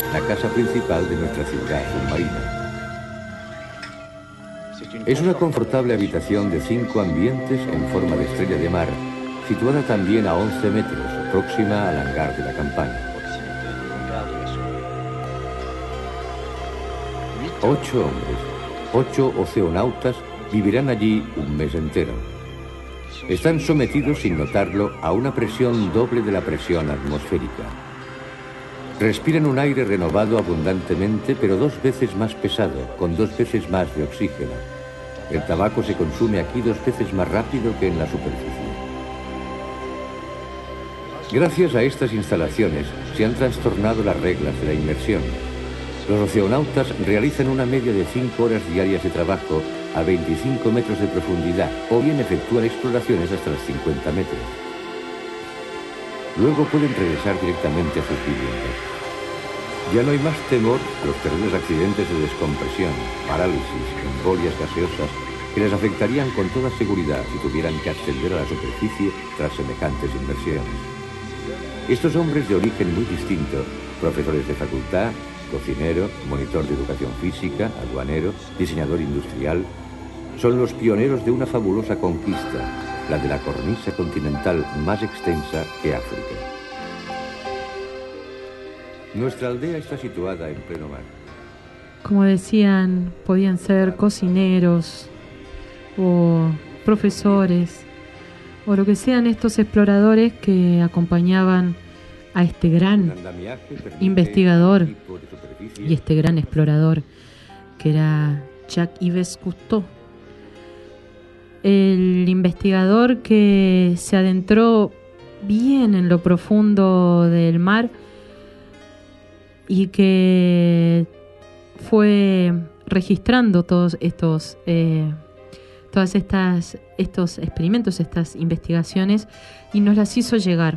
la casa principal de nuestra ciudad submarina. Es una confortable habitación de 5 ambientes en forma de estrella de mar, situada también a 11 metros, próxima al hangar de la campaña. 8 hombres, 8 oceanautas vivirán allí un mes entero. Están sometidos, sin notarlo, a una presión doble de la presión atmosférica. Respiran un aire renovado abundantemente, pero 2 veces más pesado, con 2 veces más de oxígeno. El tabaco se consume aquí 2 veces más rápido que en la superficie. Gracias a estas instalaciones se han trastornado las reglas de la inmersión. Los oceanautas realizan una media de 5 horas diarias de trabajo a 25 metros de profundidad, o bien efectúan exploraciones hasta los 50 metros. Luego pueden regresar directamente a sus viviendas. Ya no hay más temor a los terribles accidentes de descompresión, parálisis, embolias gaseosas, que les afectarían con toda seguridad si tuvieran que ascender a la superficie tras semejantes inversiones. Estos hombres de origen muy distinto, profesores de facultad, cocinero, monitor de educación física, aduanero, diseñador industrial, son los pioneros de una fabulosa conquista, la de la cornisa continental más extensa que África. Nuestra aldea está situada en pleno mar. Como decían, podían ser cocineros o profesores o lo que sean estos exploradores que acompañaban a este gran investigador y este gran explorador que era Jacques-Yves Cousteau. El investigador que se adentró bien en lo profundo del mar y que fue registrando todos estos experimentos, estas investigaciones, y nos las hizo llegar.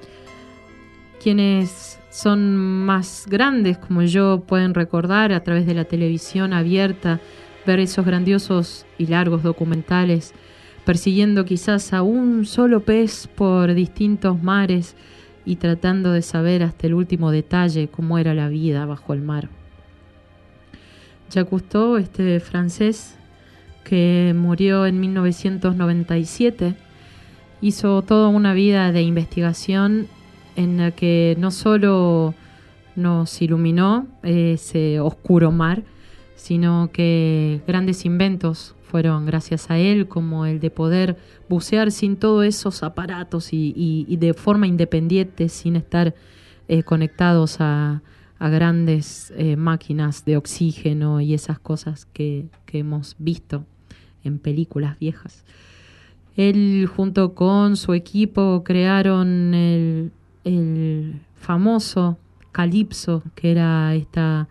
Quienes son más grandes como yo pueden recordar a través de la televisión abierta, ver esos grandiosos y largos documentales persiguiendo quizás a un solo pez por distintos mares y tratando de saber hasta el último detalle cómo era la vida bajo el mar. Jacques Cousteau, este francés que murió en 1997, hizo toda una vida de investigación en la que no solo nos iluminó ese oscuro mar, sino que grandes inventos fueron gracias a él, como el de poder bucear sin todos esos aparatos y de forma independiente, sin estar conectados a grandes máquinas de oxígeno y esas cosas que hemos visto en películas viejas. Él, junto con su equipo, crearon el famoso Calypso, que era esta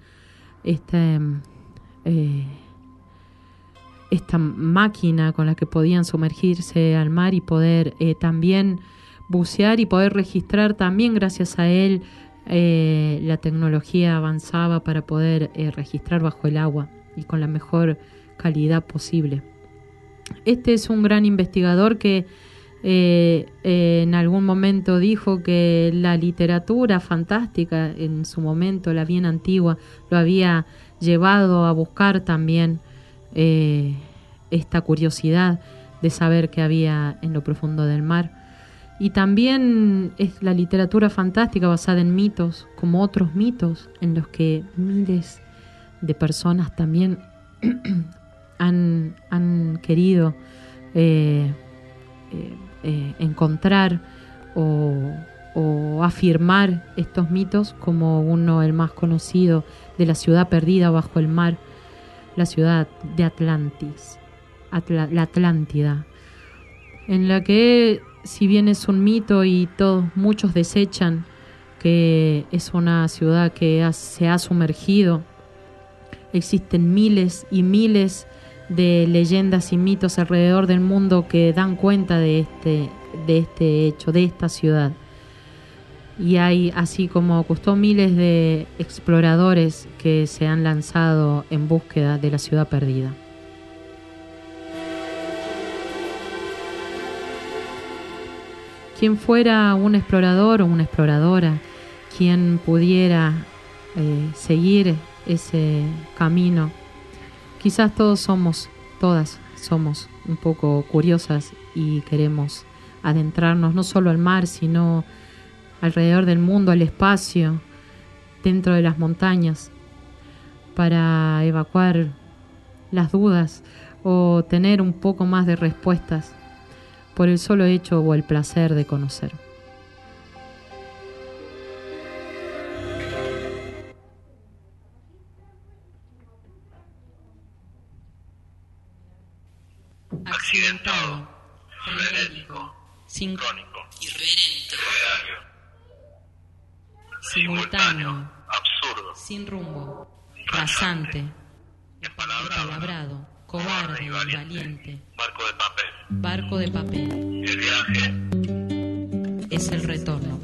máquina con la que podían sumergirse al mar y poder también bucear y poder registrar. También gracias a él la tecnología avanzaba para poder registrar bajo el agua y con la mejor calidad posible. Este es un gran investigador que en algún momento dijo que la literatura fantástica en su momento, la bien antigua, lo había llevado a buscar también esta curiosidad de saber qué había en lo profundo del mar. Y también es la literatura fantástica basada en mitos, como otros mitos en los que miles de personas también han querido encontrar o afirmar estos mitos, como uno, el más conocido, de la ciudad perdida bajo el mar, la ciudad de Atlantis, la Atlántida, en la que, si bien es un mito y muchos desechan que es una ciudad que se ha sumergido, existen miles y miles de leyendas y mitos alrededor del mundo que dan cuenta de este hecho, de esta ciudad. Y hay, así como Cousteau, miles de exploradores que se han lanzado en búsqueda de la ciudad perdida. Quien fuera un explorador o una exploradora, quien pudiera seguir ese camino. Quizás todas somos un poco curiosas y queremos adentrarnos no solo al mar, sino alrededor del mundo, al espacio, dentro de las montañas, para evacuar las dudas o tener un poco más de respuestas por el solo hecho o el placer de conocer. Accidentado, frenético, sincrónico, irreverente, simultáneo, absurdo, sin rumbo, rasante, empalabrado, cobarde y valiente, barco de papel, el viaje es el retorno.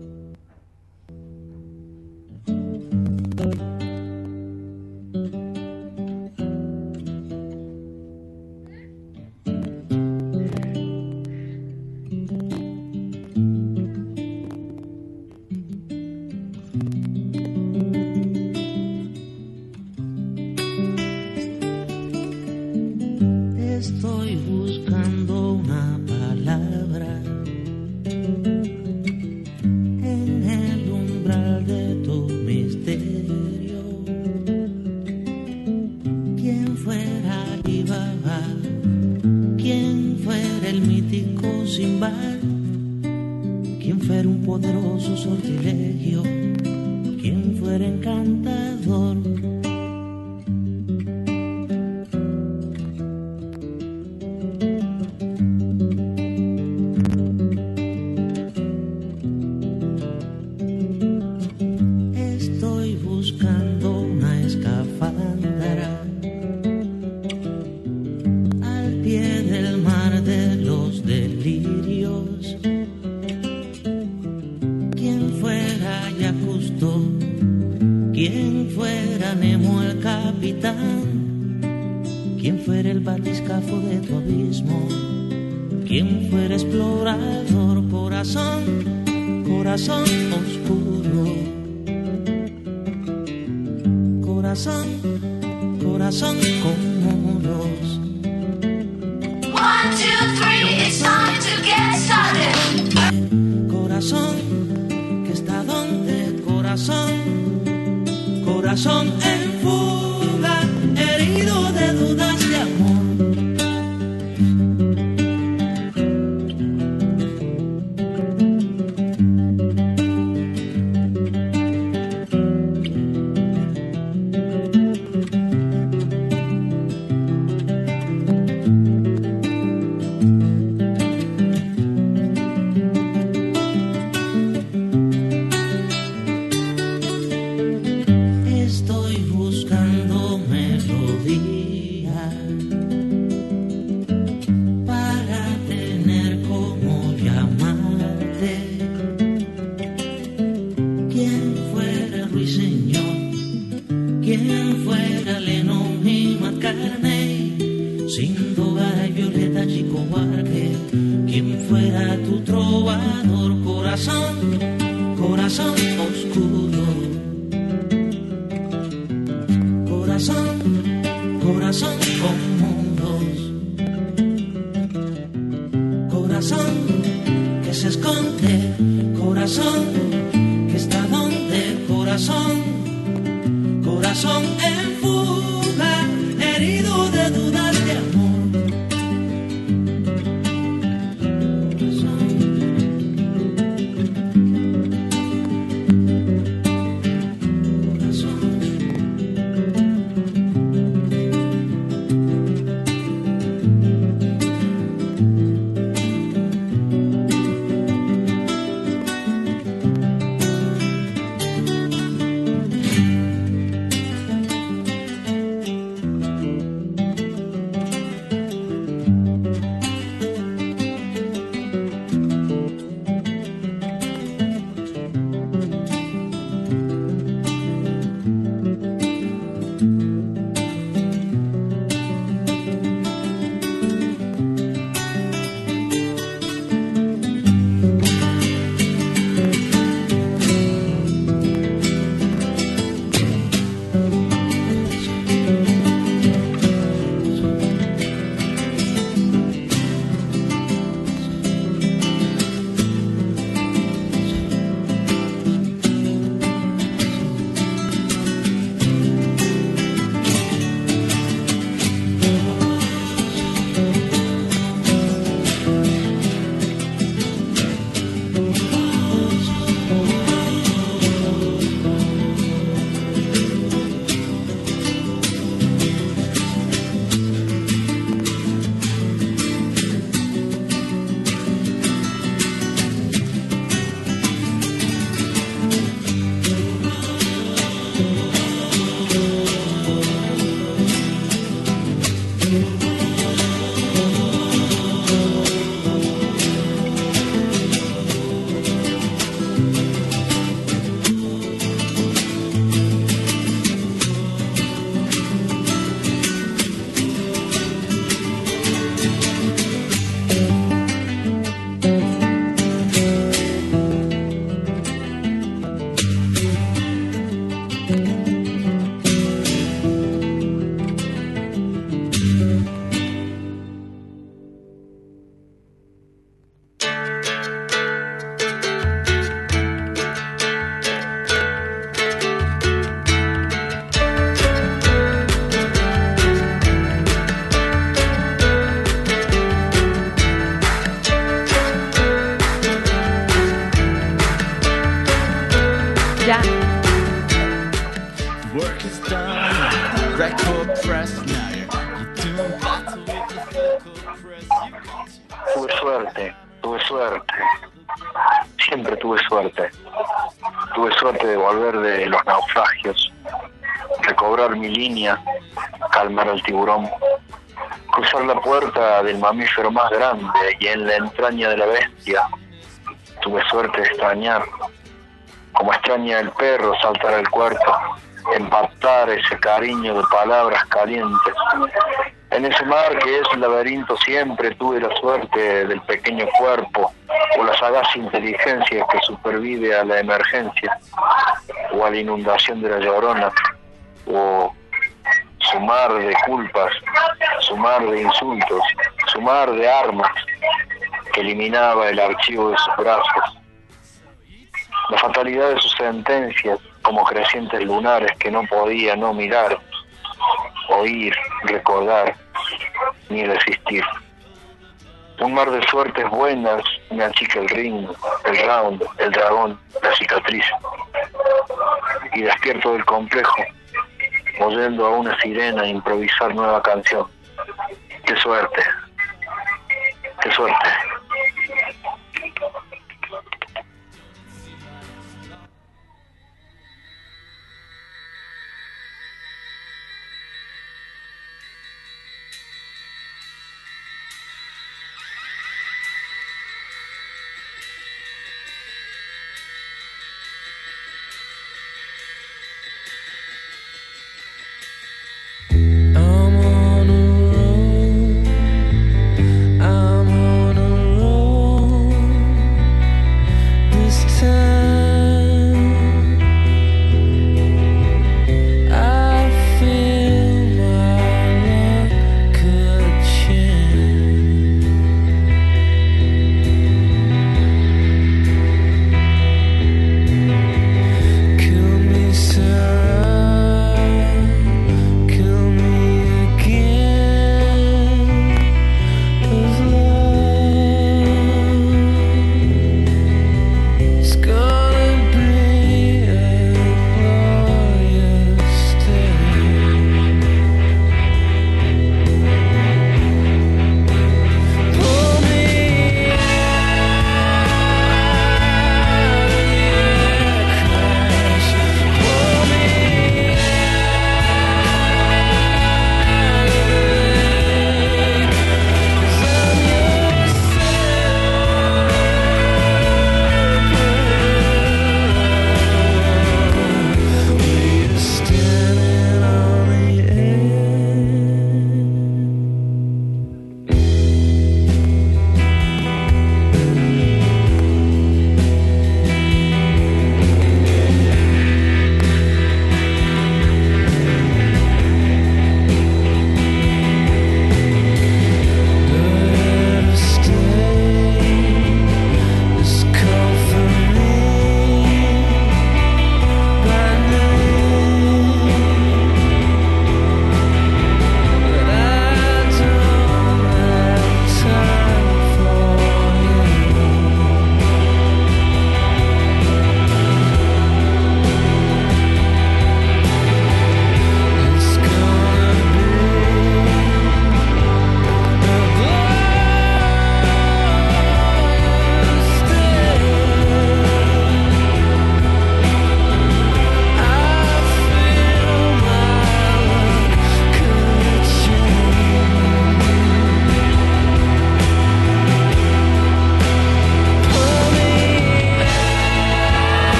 Estoy buscando una palabra en el umbral de tu misterio. ¿Quién fuera Alibaba? ¿Quién fuera el mítico Sinbad? ¿Quién fuera un poderoso sortilegio? ¿Quién fuera encantador? Estoy buscando una escafandra al pie del mar de los delirios. ¿Quién fuera Yacusto? ¿Quién fuera Nemo el capitán? ¿Quién fuera el batiscafo de tu abismo? ¿Quién fuera explorador? Corazón, corazón oscuro. Corazón, corazón con muros. 1, 2, 3, it's time to get started. Corazón, que está donde corazón, corazón en fuga, herido de dudas de amor. Estoy buscando melodía para tener como llamarte. ¿Quién fuera Ruiseñor? ¿Quién fuera Lennon y McCartney? Sindoga y Violeta, Chico Buarque. ¿Quién fuera tu trovador? Corazón, corazón oscuro. Corazón, corazón con mundos. Corazón que se esconde. Corazón que está donde. Corazón, corazón en fuga, herido de dudas de amor. work is done. Record press, now you're doing battle with the record press. Tuve suerte. Siempre tuve suerte. Tuve suerte de volver de los naufragios, recobrar mi línea, calmar al tiburón, cruzar la puerta del mamífero más grande y en la entraña de la bestia. Tuve suerte de extrañar, como extraña el perro, saltar al cuerpo, empatar ese cariño de palabras calientes. En ese mar que es un laberinto siempre tuve la suerte del pequeño cuerpo o la sagaz inteligencia que supervive a la emergencia o a la inundación de la Llorona o su mar de culpas, su mar de insultos, su mar de armas que eliminaba el archivo de sus brazos. La fatalidad de sus sentencias como crecientes lunares que no podía no mirar, oír, recordar, ni resistir. Un mar de suertes buenas me achica el ring, el round, el dragón, la cicatriz. Y despierto del complejo, oyendo a una sirena improvisar nueva canción. ¡Qué suerte! ¡Qué suerte! I'm on a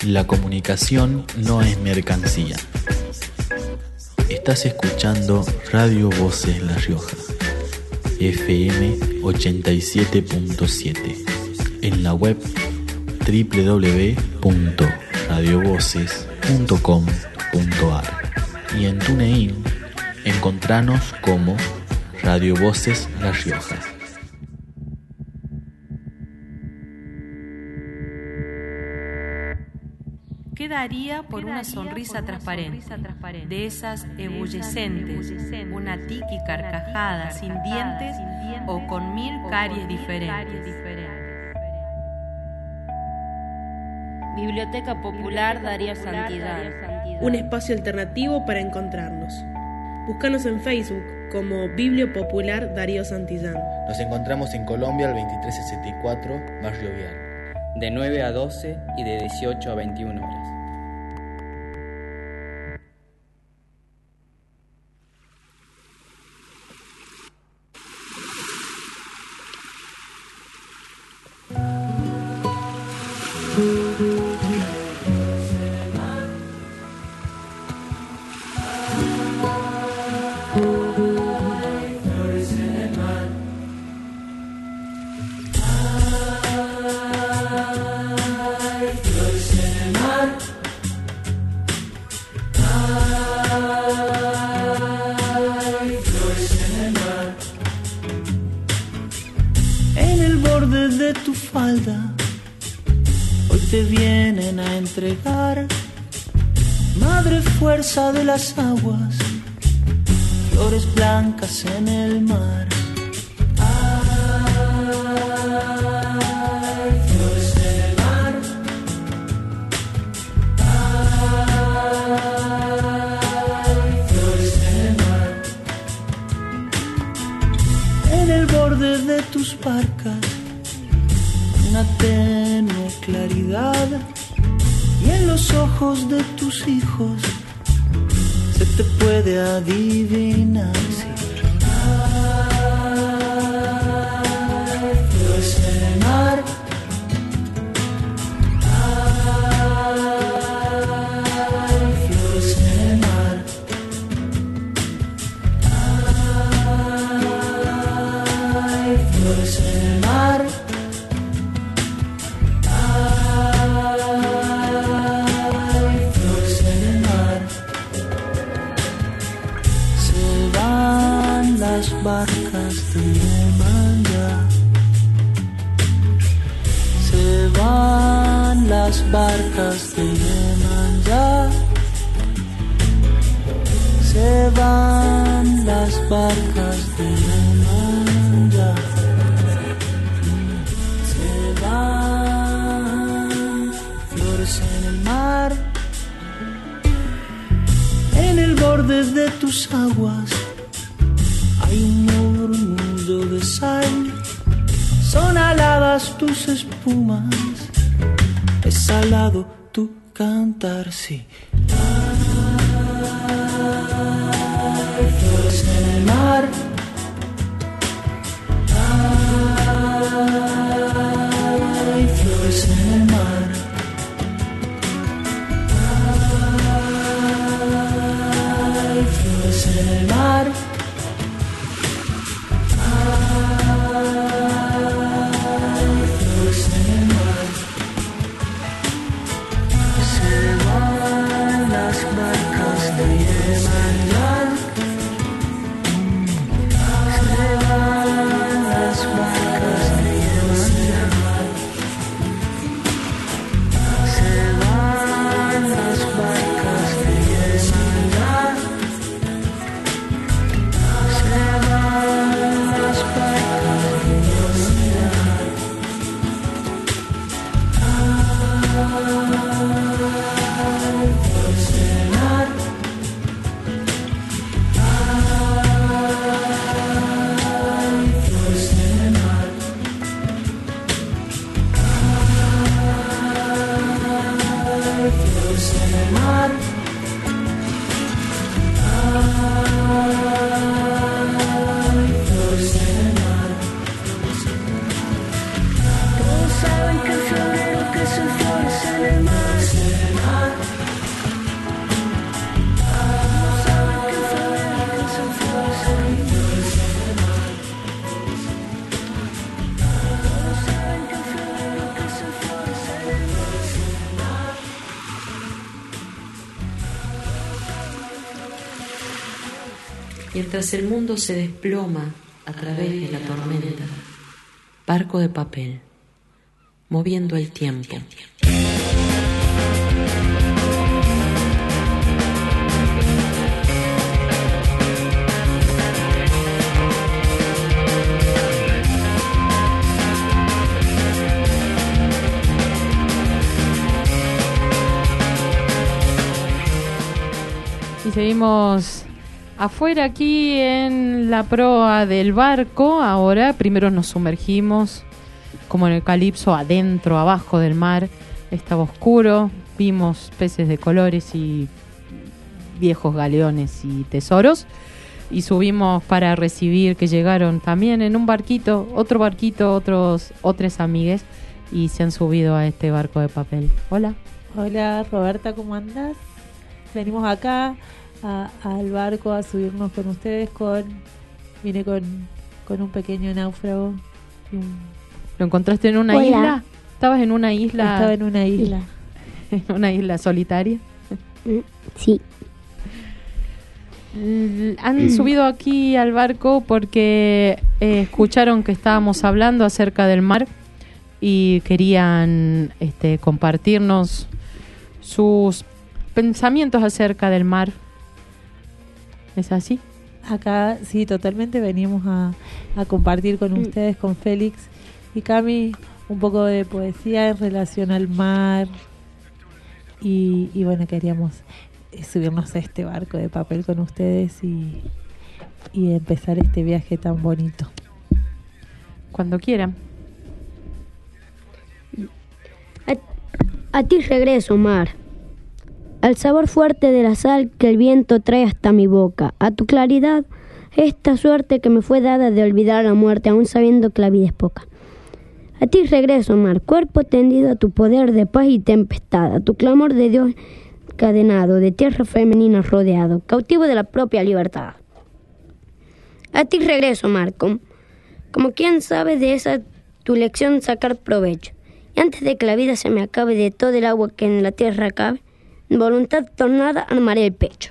La comunicación no es mercancía. Estás escuchando Radio Voces La Rioja, FM 87.7, en la web www.radiovoces.com.ar y en TuneIn encontranos como Radio Voces La Rioja. ¿Qué daría por una sonrisa transparente, de esas ebullescentes, una tiki carcajada sin dientes o con 1000 caries diferentes? Biblioteca Popular Darío Santillán. Un espacio alternativo para encontrarnos. Búscanos en Facebook como Biblio Popular Darío Santillán. Nos encontramos en Colombia al 2364, Barrio Vial. De 9 a 12 y de 18 a 21 horas. En el borde de tu falda, hoy te vienen a entregar, madre fuerza de las aguas, flores blancas en el mar. Ay, flores en el mar. Ay, flores en el mar. En el borde de tus barcas, una tenue claridad, y en los ojos de tus hijos se te puede adivinar. Sí. Ay, flores en el mar. Ay, flores en el mar. Ay, flores en el mar. Ay, flores en el mar. Se van las barcas de Nemanja. Se van las barcas de Nemanja. Se van las barcas de Nemanja. Se van flores en el mar. En el borde de tus aguas hay un murmullo de sal. Son aladas tus espumas, es salado tu cantar, sí. Ay, flores en el mar. Ay, flores en el mar. Ay, flores en el mar. Ay, flores en el mar. Se van las barcas de Nemanja. Se van las barcas de Nemanja. Se van las barcas de Nemanja. Se van las barcas de Nemanja. Ay, flores en el mar. Ay, flores en el mar. Ay, flores en el mar. Ay, flores en el mar. Todos saben que el florero que son flores en el mar. mientras el mundo se desploma a través de la tormenta. Barco de papel, moviendo el tiempo. Y seguimos afuera aquí en la proa del barco. Ahora primero nos sumergimos como en el calipso, adentro, abajo del mar. Estaba oscuro, vimos peces de colores y viejos galeones y tesoros. Y subimos para recibir que llegaron también en un barquito, otros amigues, y se han subido a este barco de papel. Hola. Hola Roberta, ¿cómo andás? Venimos acá al barco a subirnos con ustedes. Vine con un pequeño náufrago. ¿Lo encontraste en una isla? ¿Estabas en una isla? Estaba en una isla. ¿En una isla solitaria? Sí. Han subido aquí al barco porque escucharon que estábamos hablando acerca del mar y querían compartirnos sus pensamientos acerca del mar. ¿Es así? Acá sí, totalmente venimos a compartir con ustedes, con Félix y Cami, un poco de poesía en relación al mar y bueno, queríamos subirnos a este barco de papel con ustedes y empezar este viaje tan bonito. Cuando quieran. A ti regreso, mar, al sabor fuerte de la sal que el viento trae hasta mi boca, a tu claridad, esta suerte que me fue dada de olvidar la muerte, aún sabiendo que la vida es poca. A ti regreso, mar, cuerpo tendido a tu poder de paz y tempestad, a tu clamor de Dios encadenado, de tierra femenina rodeado, cautivo de la propia libertad. A ti regreso, mar, como quien sabe de esa tu lección sacar provecho, y antes de que la vida se me acabe de todo el agua que en la tierra cabe, en voluntad tornada armaré el pecho.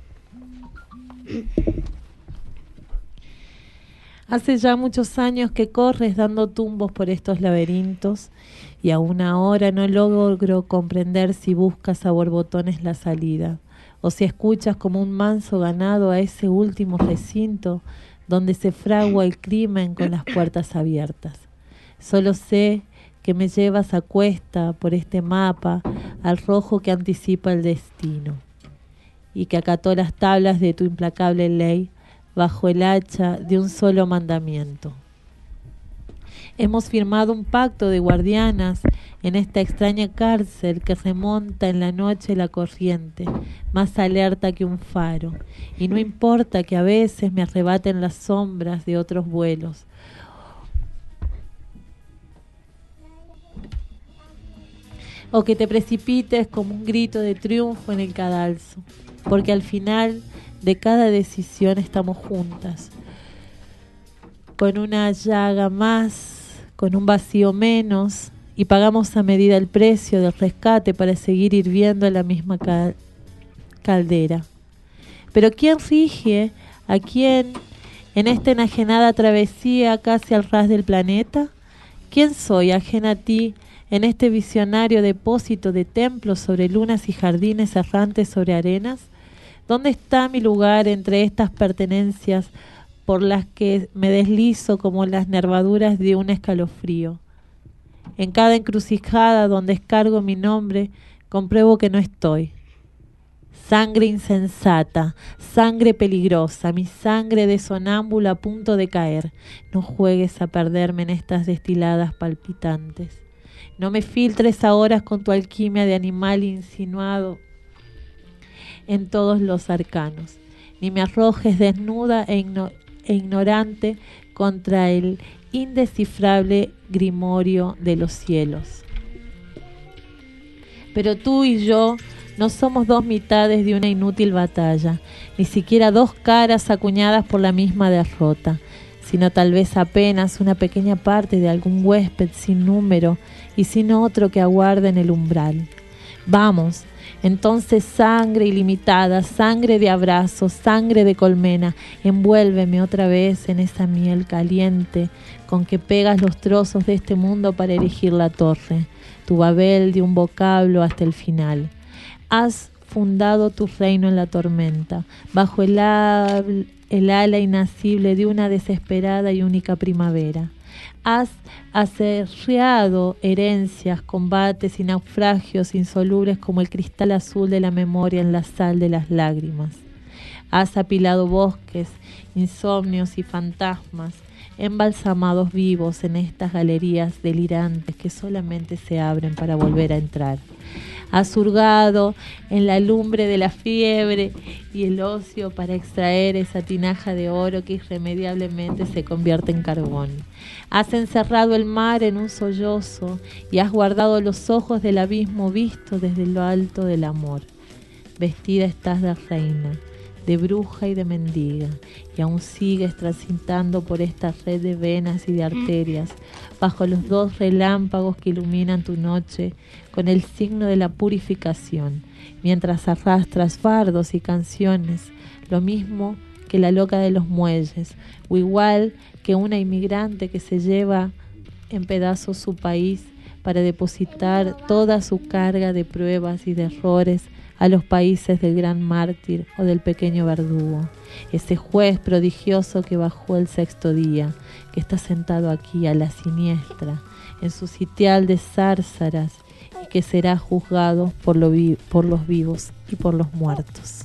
Hace ya muchos años que corres dando tumbos por estos laberintos y aún ahora no logro comprender si buscas a borbotones la salida o si escuchas como un manso ganado a ese último recinto donde se fragua el crimen con las puertas abiertas. Solo sé que me llevas a cuesta por este mapa al rojo que anticipa el destino y que acató las tablas de tu implacable ley bajo el hacha de un solo mandamiento. Hemos firmado un pacto de guardianas en esta extraña cárcel que remonta en la noche la corriente, más alerta que un faro, y no importa que a veces me arrebaten las sombras de otros vuelos, o que te precipites como un grito de triunfo en el cadalso, porque al final de cada decisión estamos juntas, con una llaga más, con un vacío menos, y pagamos a medida el precio del rescate para seguir hirviendo en la misma caldera. Pero ¿quién rige a quién en esta enajenada travesía casi al ras del planeta? ¿Quién soy ajena a ti en este visionario depósito de templos sobre lunas y jardines errantes sobre arenas? ¿Dónde está mi lugar entre estas pertenencias por las que me deslizo como las nervaduras de un escalofrío? En cada encrucijada donde escargo mi nombre, compruebo que no estoy. Sangre insensata, sangre peligrosa, mi sangre de sonámbula a punto de caer. No juegues a perderme en estas destiladas palpitantes. No me filtres ahora con tu alquimia de animal insinuado en todos los arcanos, ni me arrojes desnuda e ignorante contra el indescifrable grimorio de los cielos. Pero tú y yo no somos dos mitades de una inútil batalla, ni siquiera dos caras acuñadas por la misma derrota, sino tal vez apenas una pequeña parte de algún huésped sin número y sin otro que aguarde en el umbral. Vamos. Entonces sangre ilimitada, sangre de abrazos, sangre de colmena, envuélveme otra vez en esa miel caliente con que pegas los trozos de este mundo para erigir la torre, tu Babel de un vocablo hasta el final. Has fundado tu reino en la tormenta, bajo el ala inacible de una desesperada y única primavera. Has aserreado herencias, combates y naufragios insolubles como el cristal azul de la memoria en la sal de las lágrimas. Has apilado bosques, insomnios y fantasmas, embalsamados vivos en estas galerías delirantes que solamente se abren para volver a entrar. Has hurgado en la lumbre de la fiebre y el ocio para extraer esa tinaja de oro que irremediablemente se convierte en carbón. Has encerrado el mar en un sollozo y has guardado los ojos del abismo visto desde lo alto del amor. Vestida estás de reina, de bruja y de mendiga, y aún sigues transitando por esta red de venas y de arterias, bajo los dos relámpagos que iluminan tu noche, con el signo de la purificación, mientras arrastras fardos y canciones, lo mismo que la loca de los muelles, o igual que una inmigrante que se lleva en pedazos su país para depositar toda su carga de pruebas y de errores a los países del gran mártir o del pequeño verdugo, ese juez prodigioso que bajó el sexto día, que está sentado aquí a la siniestra, en su sitial de zárzaras, y que será juzgado por los vivos y por los muertos.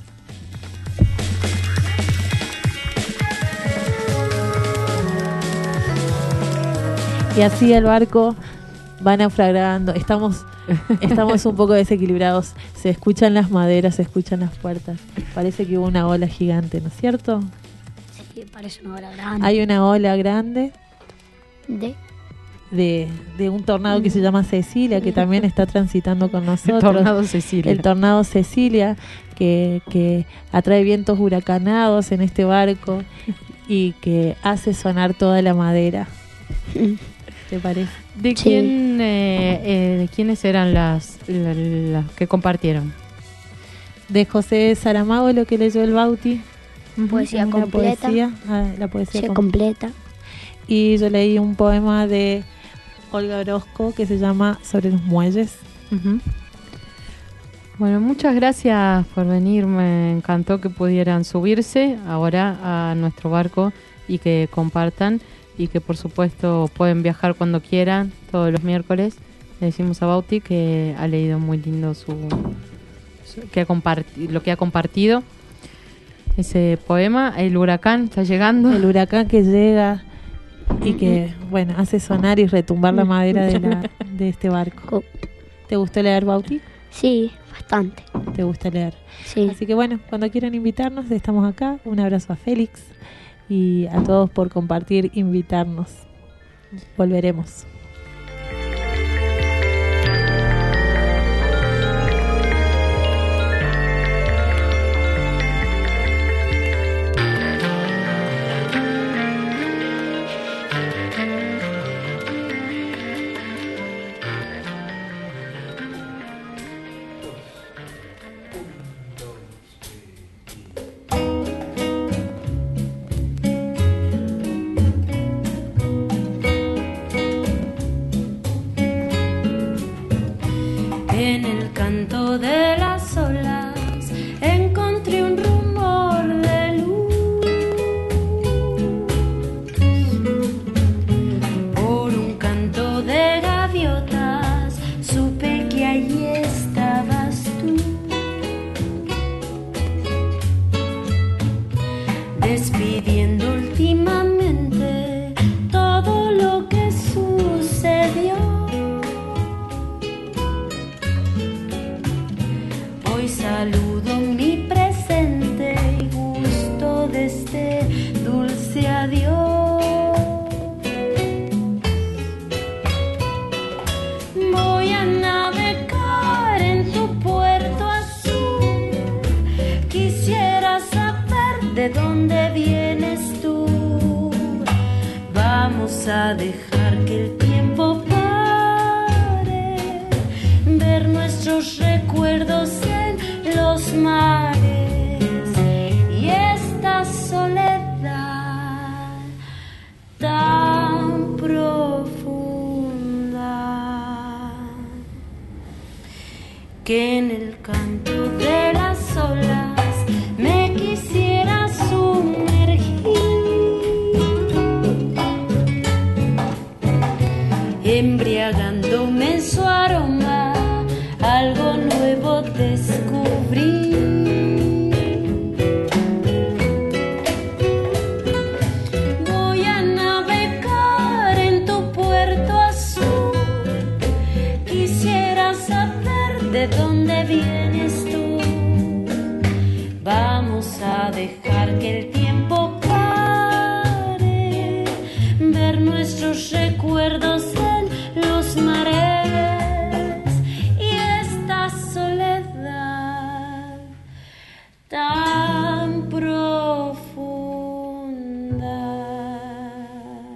Y así el barco va naufragando. Estamos un poco desequilibrados. Se escuchan las maderas, se escuchan las puertas. Parece que hubo una ola gigante, ¿no es cierto? Sí, parece una ola grande. Hay una ola grande de un tornado que se llama Cecilia, que también está transitando con nosotros. El tornado Cecilia, que atrae vientos huracanados en este barco y que hace sonar toda la madera. ¿Te parece? ¿De quiénes eran las que compartieron? De José Saramago, lo que leyó el Bauti. Poesía completa. La poesía completa. Y yo leí un poema de Olga Orozco que se llama Sobre los muelles. Bueno, muchas gracias por venir. Me encantó que pudieran subirse ahora a nuestro barco y que compartan. Y que por supuesto pueden viajar cuando quieran, todos los miércoles. Le decimos a Bauti que ha leído muy lindo lo que ha compartido. Ese poema, el huracán está llegando. El huracán que llega y que, bueno, hace sonar y retumbar la madera de este barco. ¿Te gustó leer, Bauti? Sí, bastante. ¿Te gusta leer? Sí. Así que bueno, cuando quieran invitarnos, estamos acá. Un abrazo a Félix y a todos por compartir, invitarnos. Volveremos. En el canto de las olas encontré un rumor de luz. Por un canto de gaviotas supe que allí estabas tú. Despidiendo últimamente todo lo que sucedió. Hoy saludo mi presente y gusto de este dulce adiós. Voy a navegar en tu puerto azul. Quisiera saber de dónde vienes tú. Vamos a dejar que el tiempo pare, ver nuestros recuerdos recuerdos en los mares y esta soledad tan profunda que en el canto de las olas me quisiera sumergir, embriagándome en su aroma, algo nuevo descubrí. Voy a navegar en tu puerto azul, quisiera saber de dónde vienes tú. Vamos a dejar que el tiempo pare, ver nuestros recuerdos en los mares y esta soledad tan profunda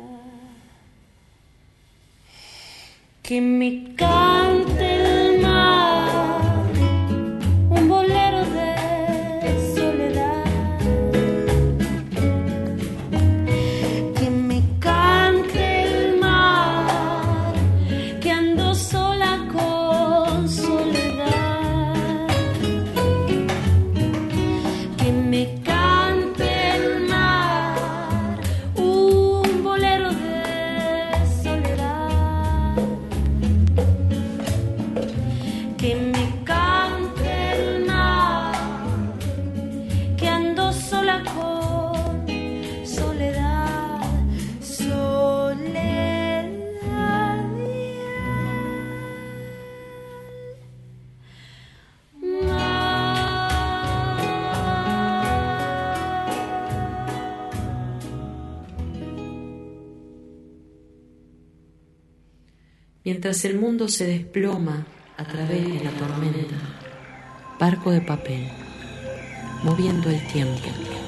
que me cante el mar, un bolero de soledad, que me cante el mar, que ando sola con soledad, que me cante el mar, un bolero de soledad, que me cante el mar, que ando sola con soledad, soledad. Mientras el mundo se desploma a través de la tormenta, barco de papel, moviendo el tiempo.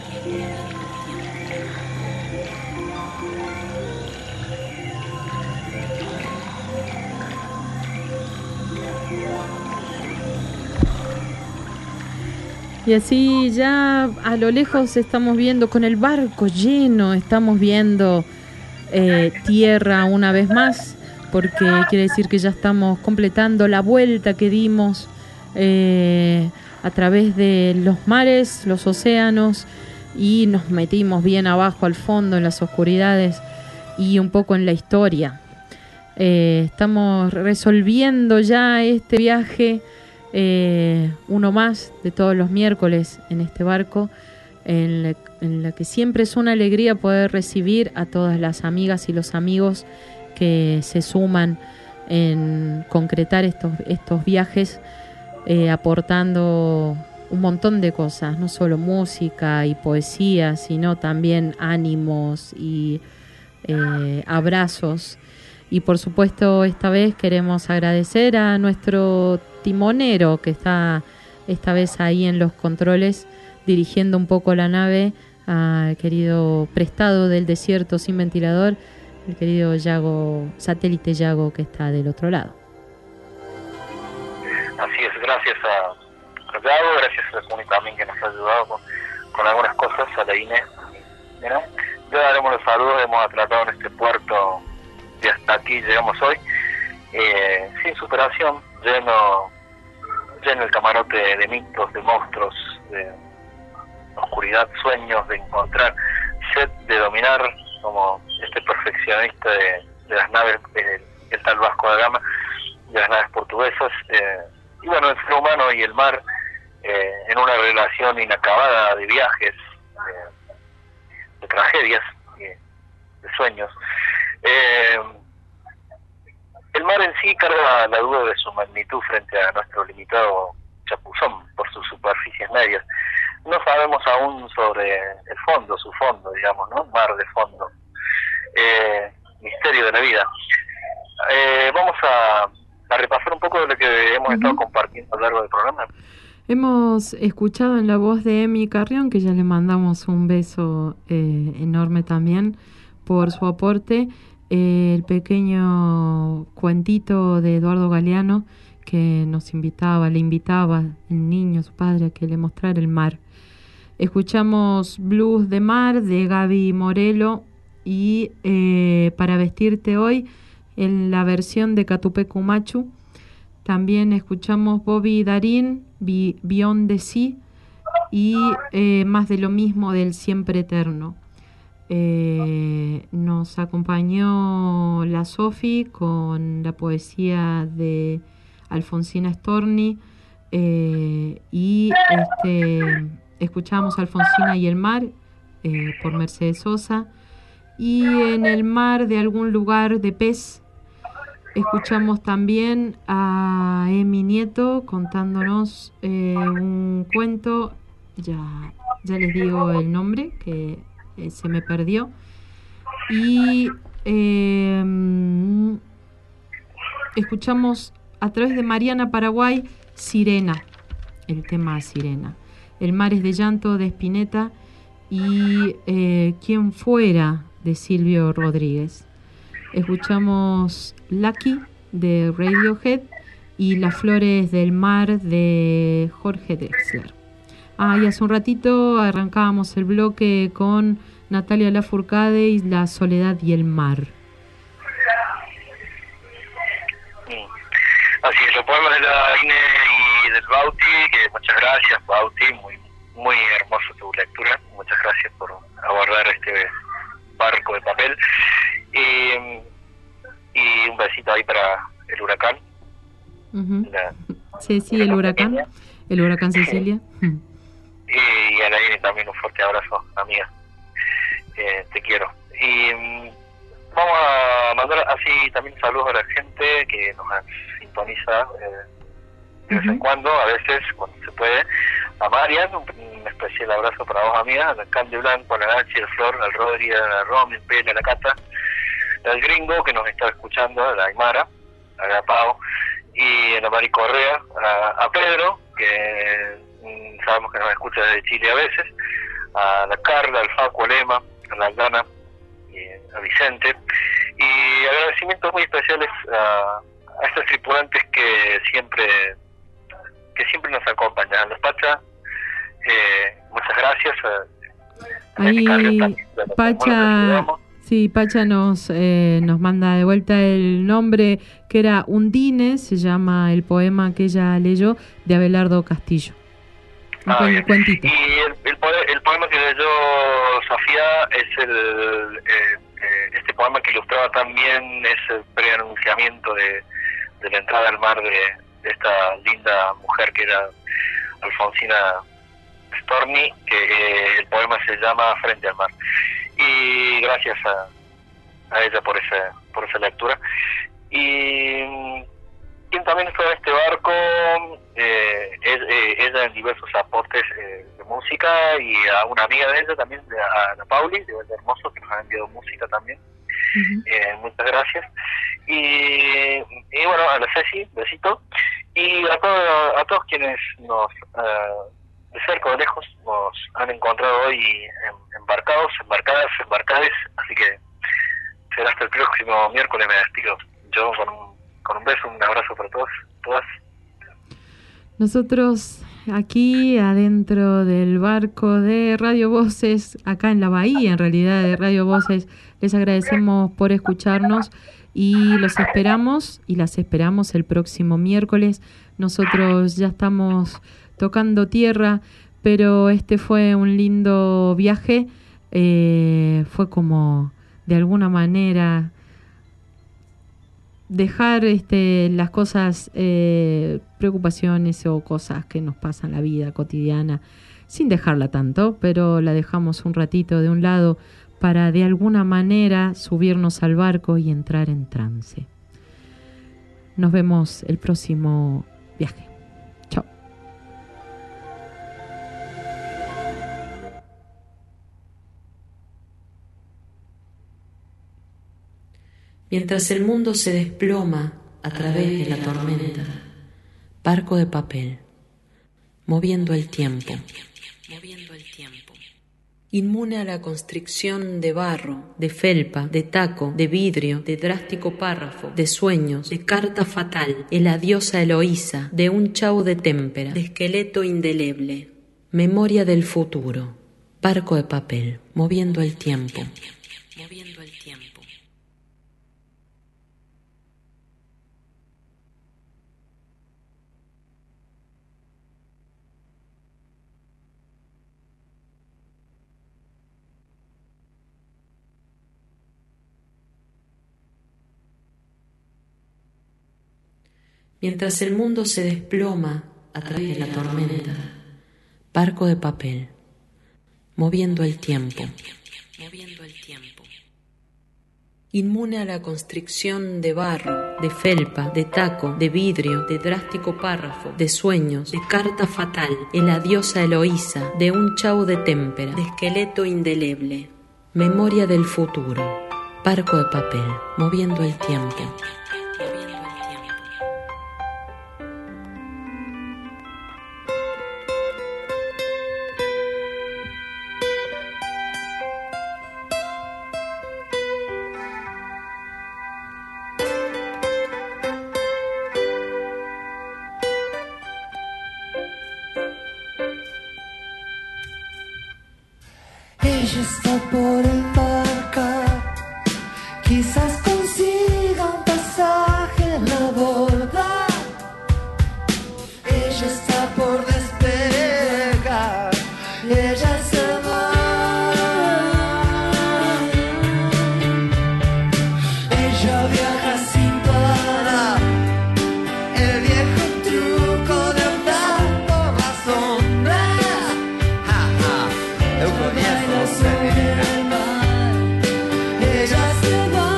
Y así ya a lo lejos estamos viendo, con el barco lleno, estamos viendo tierra una vez más, porque quiere decir que ya estamos completando la vuelta que dimos a través de los mares, los océanos, y nos metimos bien abajo al fondo en las oscuridades y un poco en la historia. Estamos resolviendo ya este viaje, uno más de todos los miércoles en este barco, en la que siempre es una alegría poder recibir a todas las amigas y los amigos que se suman en concretar estos viajes, aportando un montón de cosas, no solo música y poesía, sino también ánimos y abrazos. Y por supuesto esta vez queremos agradecer a nuestro timonero, que está esta vez ahí en los controles dirigiendo un poco la nave, al querido prestado del desierto sin ventilador, el querido Yago, satélite Yago, que está del otro lado. Así es, gracias a Yago, gracias a Cuni también, que nos ha ayudado con algunas cosas, a la Inés. ¿No? Ya daremos los saludos, hemos tratado en este puerto y hasta aquí llegamos hoy, sin superación, lleno el camarote de mitos, de monstruos, de oscuridad, sueños de encontrar, sed de dominar, como este perfeccionista de las naves, el tal Vasco da Gama, de las naves portuguesas, y bueno, el ser humano y el mar, en una relación inacabada de viajes, de tragedias, de sueños. El mar en sí carga la duda de su magnitud frente a nuestro limitado chapuzón por sus superficies medias. No sabemos aún sobre el fondo, su fondo, digamos, ¿no? Mar de fondo. Misterio de la vida. Vamos a repasar un poco de lo que hemos estado compartiendo a lo largo del programa. Hemos escuchado en la voz de Emi Carrión, que ya le mandamos un beso enorme también por su aporte, el pequeño cuentito de Eduardo Galeano, que nos le invitaba el niño, su padre, a que le mostrara el mar. Escuchamos Blues de Mar de Gaby Morelo y Para Vestirte Hoy en la versión de Catupecu Machu. También escuchamos Bobby Darin, Beyond the Sea y Más de lo mismo del Siempre Eterno. Nos acompañó la Sofi con la poesía de Alfonsina Storni y escuchamos Alfonsina y el mar por Mercedes Sosa, y En el mar de algún lugar de pez escuchamos también a Emi Nieto contándonos un cuento, ya les digo el nombre que se me perdió, y escuchamos a través de Mariana Paraguay Sirena, el tema Sirena. El mar es de llanto de Spinetta y Quien fuera de Silvio Rodríguez. Escuchamos Lucky de Radiohead y Las flores del mar de Jorge Drexler. Y hace un ratito arrancábamos el bloque con Natalia Lafourcade y La soledad y el mar. Así es, los poemas de la Ine y del Bauti, que muchas gracias, Bauti, muy hermoso tu lectura, muchas gracias por abordar este barco de papel, y un besito ahí para el huracán. Uh-huh. Sí, el huracán Cecilia. Y a la Ine también un fuerte abrazo, amiga, te quiero. Y vamos a mandar así también saludos a la gente que nos sintoniza de vez en cuando, a veces cuando se puede. A Marian, un especial abrazo para vos, amiga, al Candy Blanco, a la Nachi, al Flor, al Rodri, a la Romy, al Pele, a la Cata, al Gringo que nos está escuchando, a la Aymara, a la Pau, y a la Mari Correa, a Pedro, que sabemos que nos escucha desde Chile a veces, a la Carla, al Facu, al Emma, a la Aldana, y a Vicente, y agradecimientos muy especiales a estos tripulantes que siempre nos acompañan. A los Pacha, muchas gracias. Ahí Pacha nos manda de vuelta el nombre, que era Undines, se llama el poema que ella leyó, de Abelardo Castillo. Un cuentito. Y el poema que leyó Sofía es este poema que ilustraba también ese preanunciamiento de la entrada al mar de esta linda mujer que era Alfonsina Storni, que el poema se llama Frente al mar. Y gracias a ella por esa lectura. Y quien también estuvo en este barco, ella en diversos aportes de música, y a una amiga de ella también, a la Pauli, de Valle Hermoso, que nos ha enviado música también. Uh-huh. Muchas gracias. Y bueno, a la Ceci, besito. Y a todos quienes de cerca o de lejos nos han encontrado hoy embarcadas, así que será hasta el próximo miércoles. Me despido yo con un beso, un abrazo para todos, todas. Nosotros aquí adentro del barco de Radio Voces, acá en la bahía en realidad de Radio Voces, les agradecemos por escucharnos y los esperamos y las esperamos el próximo miércoles. Nosotros ya estamos tocando tierra, pero este fue un lindo viaje, fue como de alguna manera dejar las cosas, preocupaciones o cosas que nos pasan en la vida cotidiana, sin dejarla tanto, pero la dejamos un ratito de un lado para de alguna manera subirnos al barco y entrar en trance. Nos vemos el próximo viaje. Chao. Mientras el mundo se desploma a través de la tormenta, barco de papel, moviendo el tiempo, Inmune a la constricción de barro, de felpa, de taco, de vidrio, de drástico párrafo, de sueños, de carta fatal, el adiós a Eloísa, de un chau de témpera, de esqueleto indeleble, memoria del futuro, barco de papel, moviendo el tiempo. Moviendo el tiempo. Mientras el mundo se desploma a través de la tormenta, barco de papel, moviendo el tiempo. Moviendo el tiempo. Inmune a la constricción de barro, de felpa, de taco, de vidrio, de drástico párrafo, de sueños, de carta fatal, el adiós a Eloísa, de un chau de témpera, de esqueleto indeleble, memoria del futuro, barco de papel, moviendo el tiempo. Ella está por embarcar, quizás consiga un pasaje en la borda. Ella está por despegar, ella se va. Ella viaja sin parar, el viejo truco de andar por las sombras. Ja, ja, ella se va.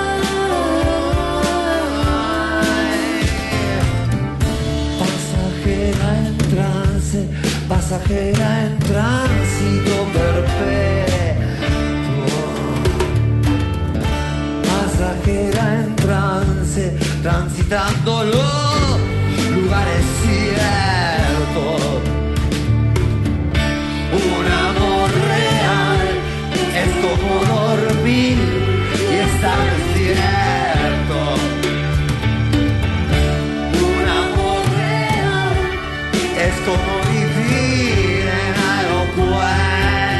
Pasajera en trance, pasajera en tránsito perpetuo. Pasajera en trance, transitando los lugares ciertos. Un amor real es como dormir y estar despierto. Un amor real es como vivir en aeropuerto.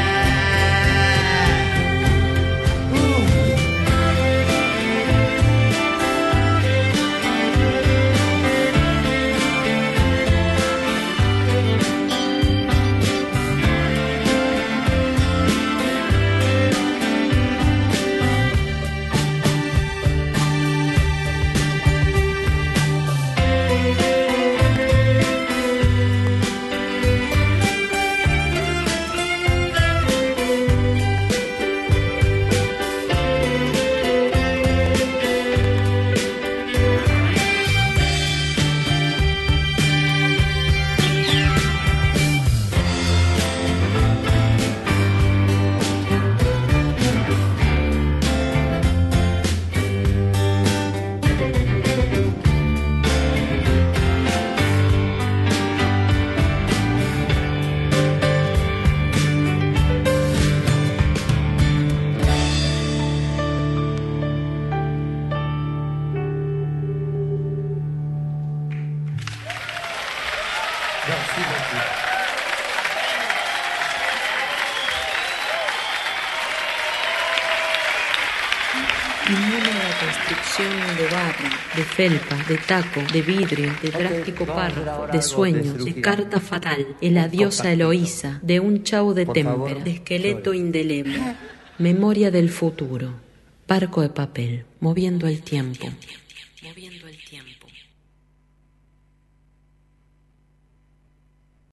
Inmune a la constricción de barro, de felpa, de taco, de vidrio, de drástico párrafo, de sueños, de carta fatal, el adiós a Eloísa, de un chau de témpera, de esqueleto indeleble, memoria del futuro, barco de papel, moviendo el tiempo. Moviendo el tiempo.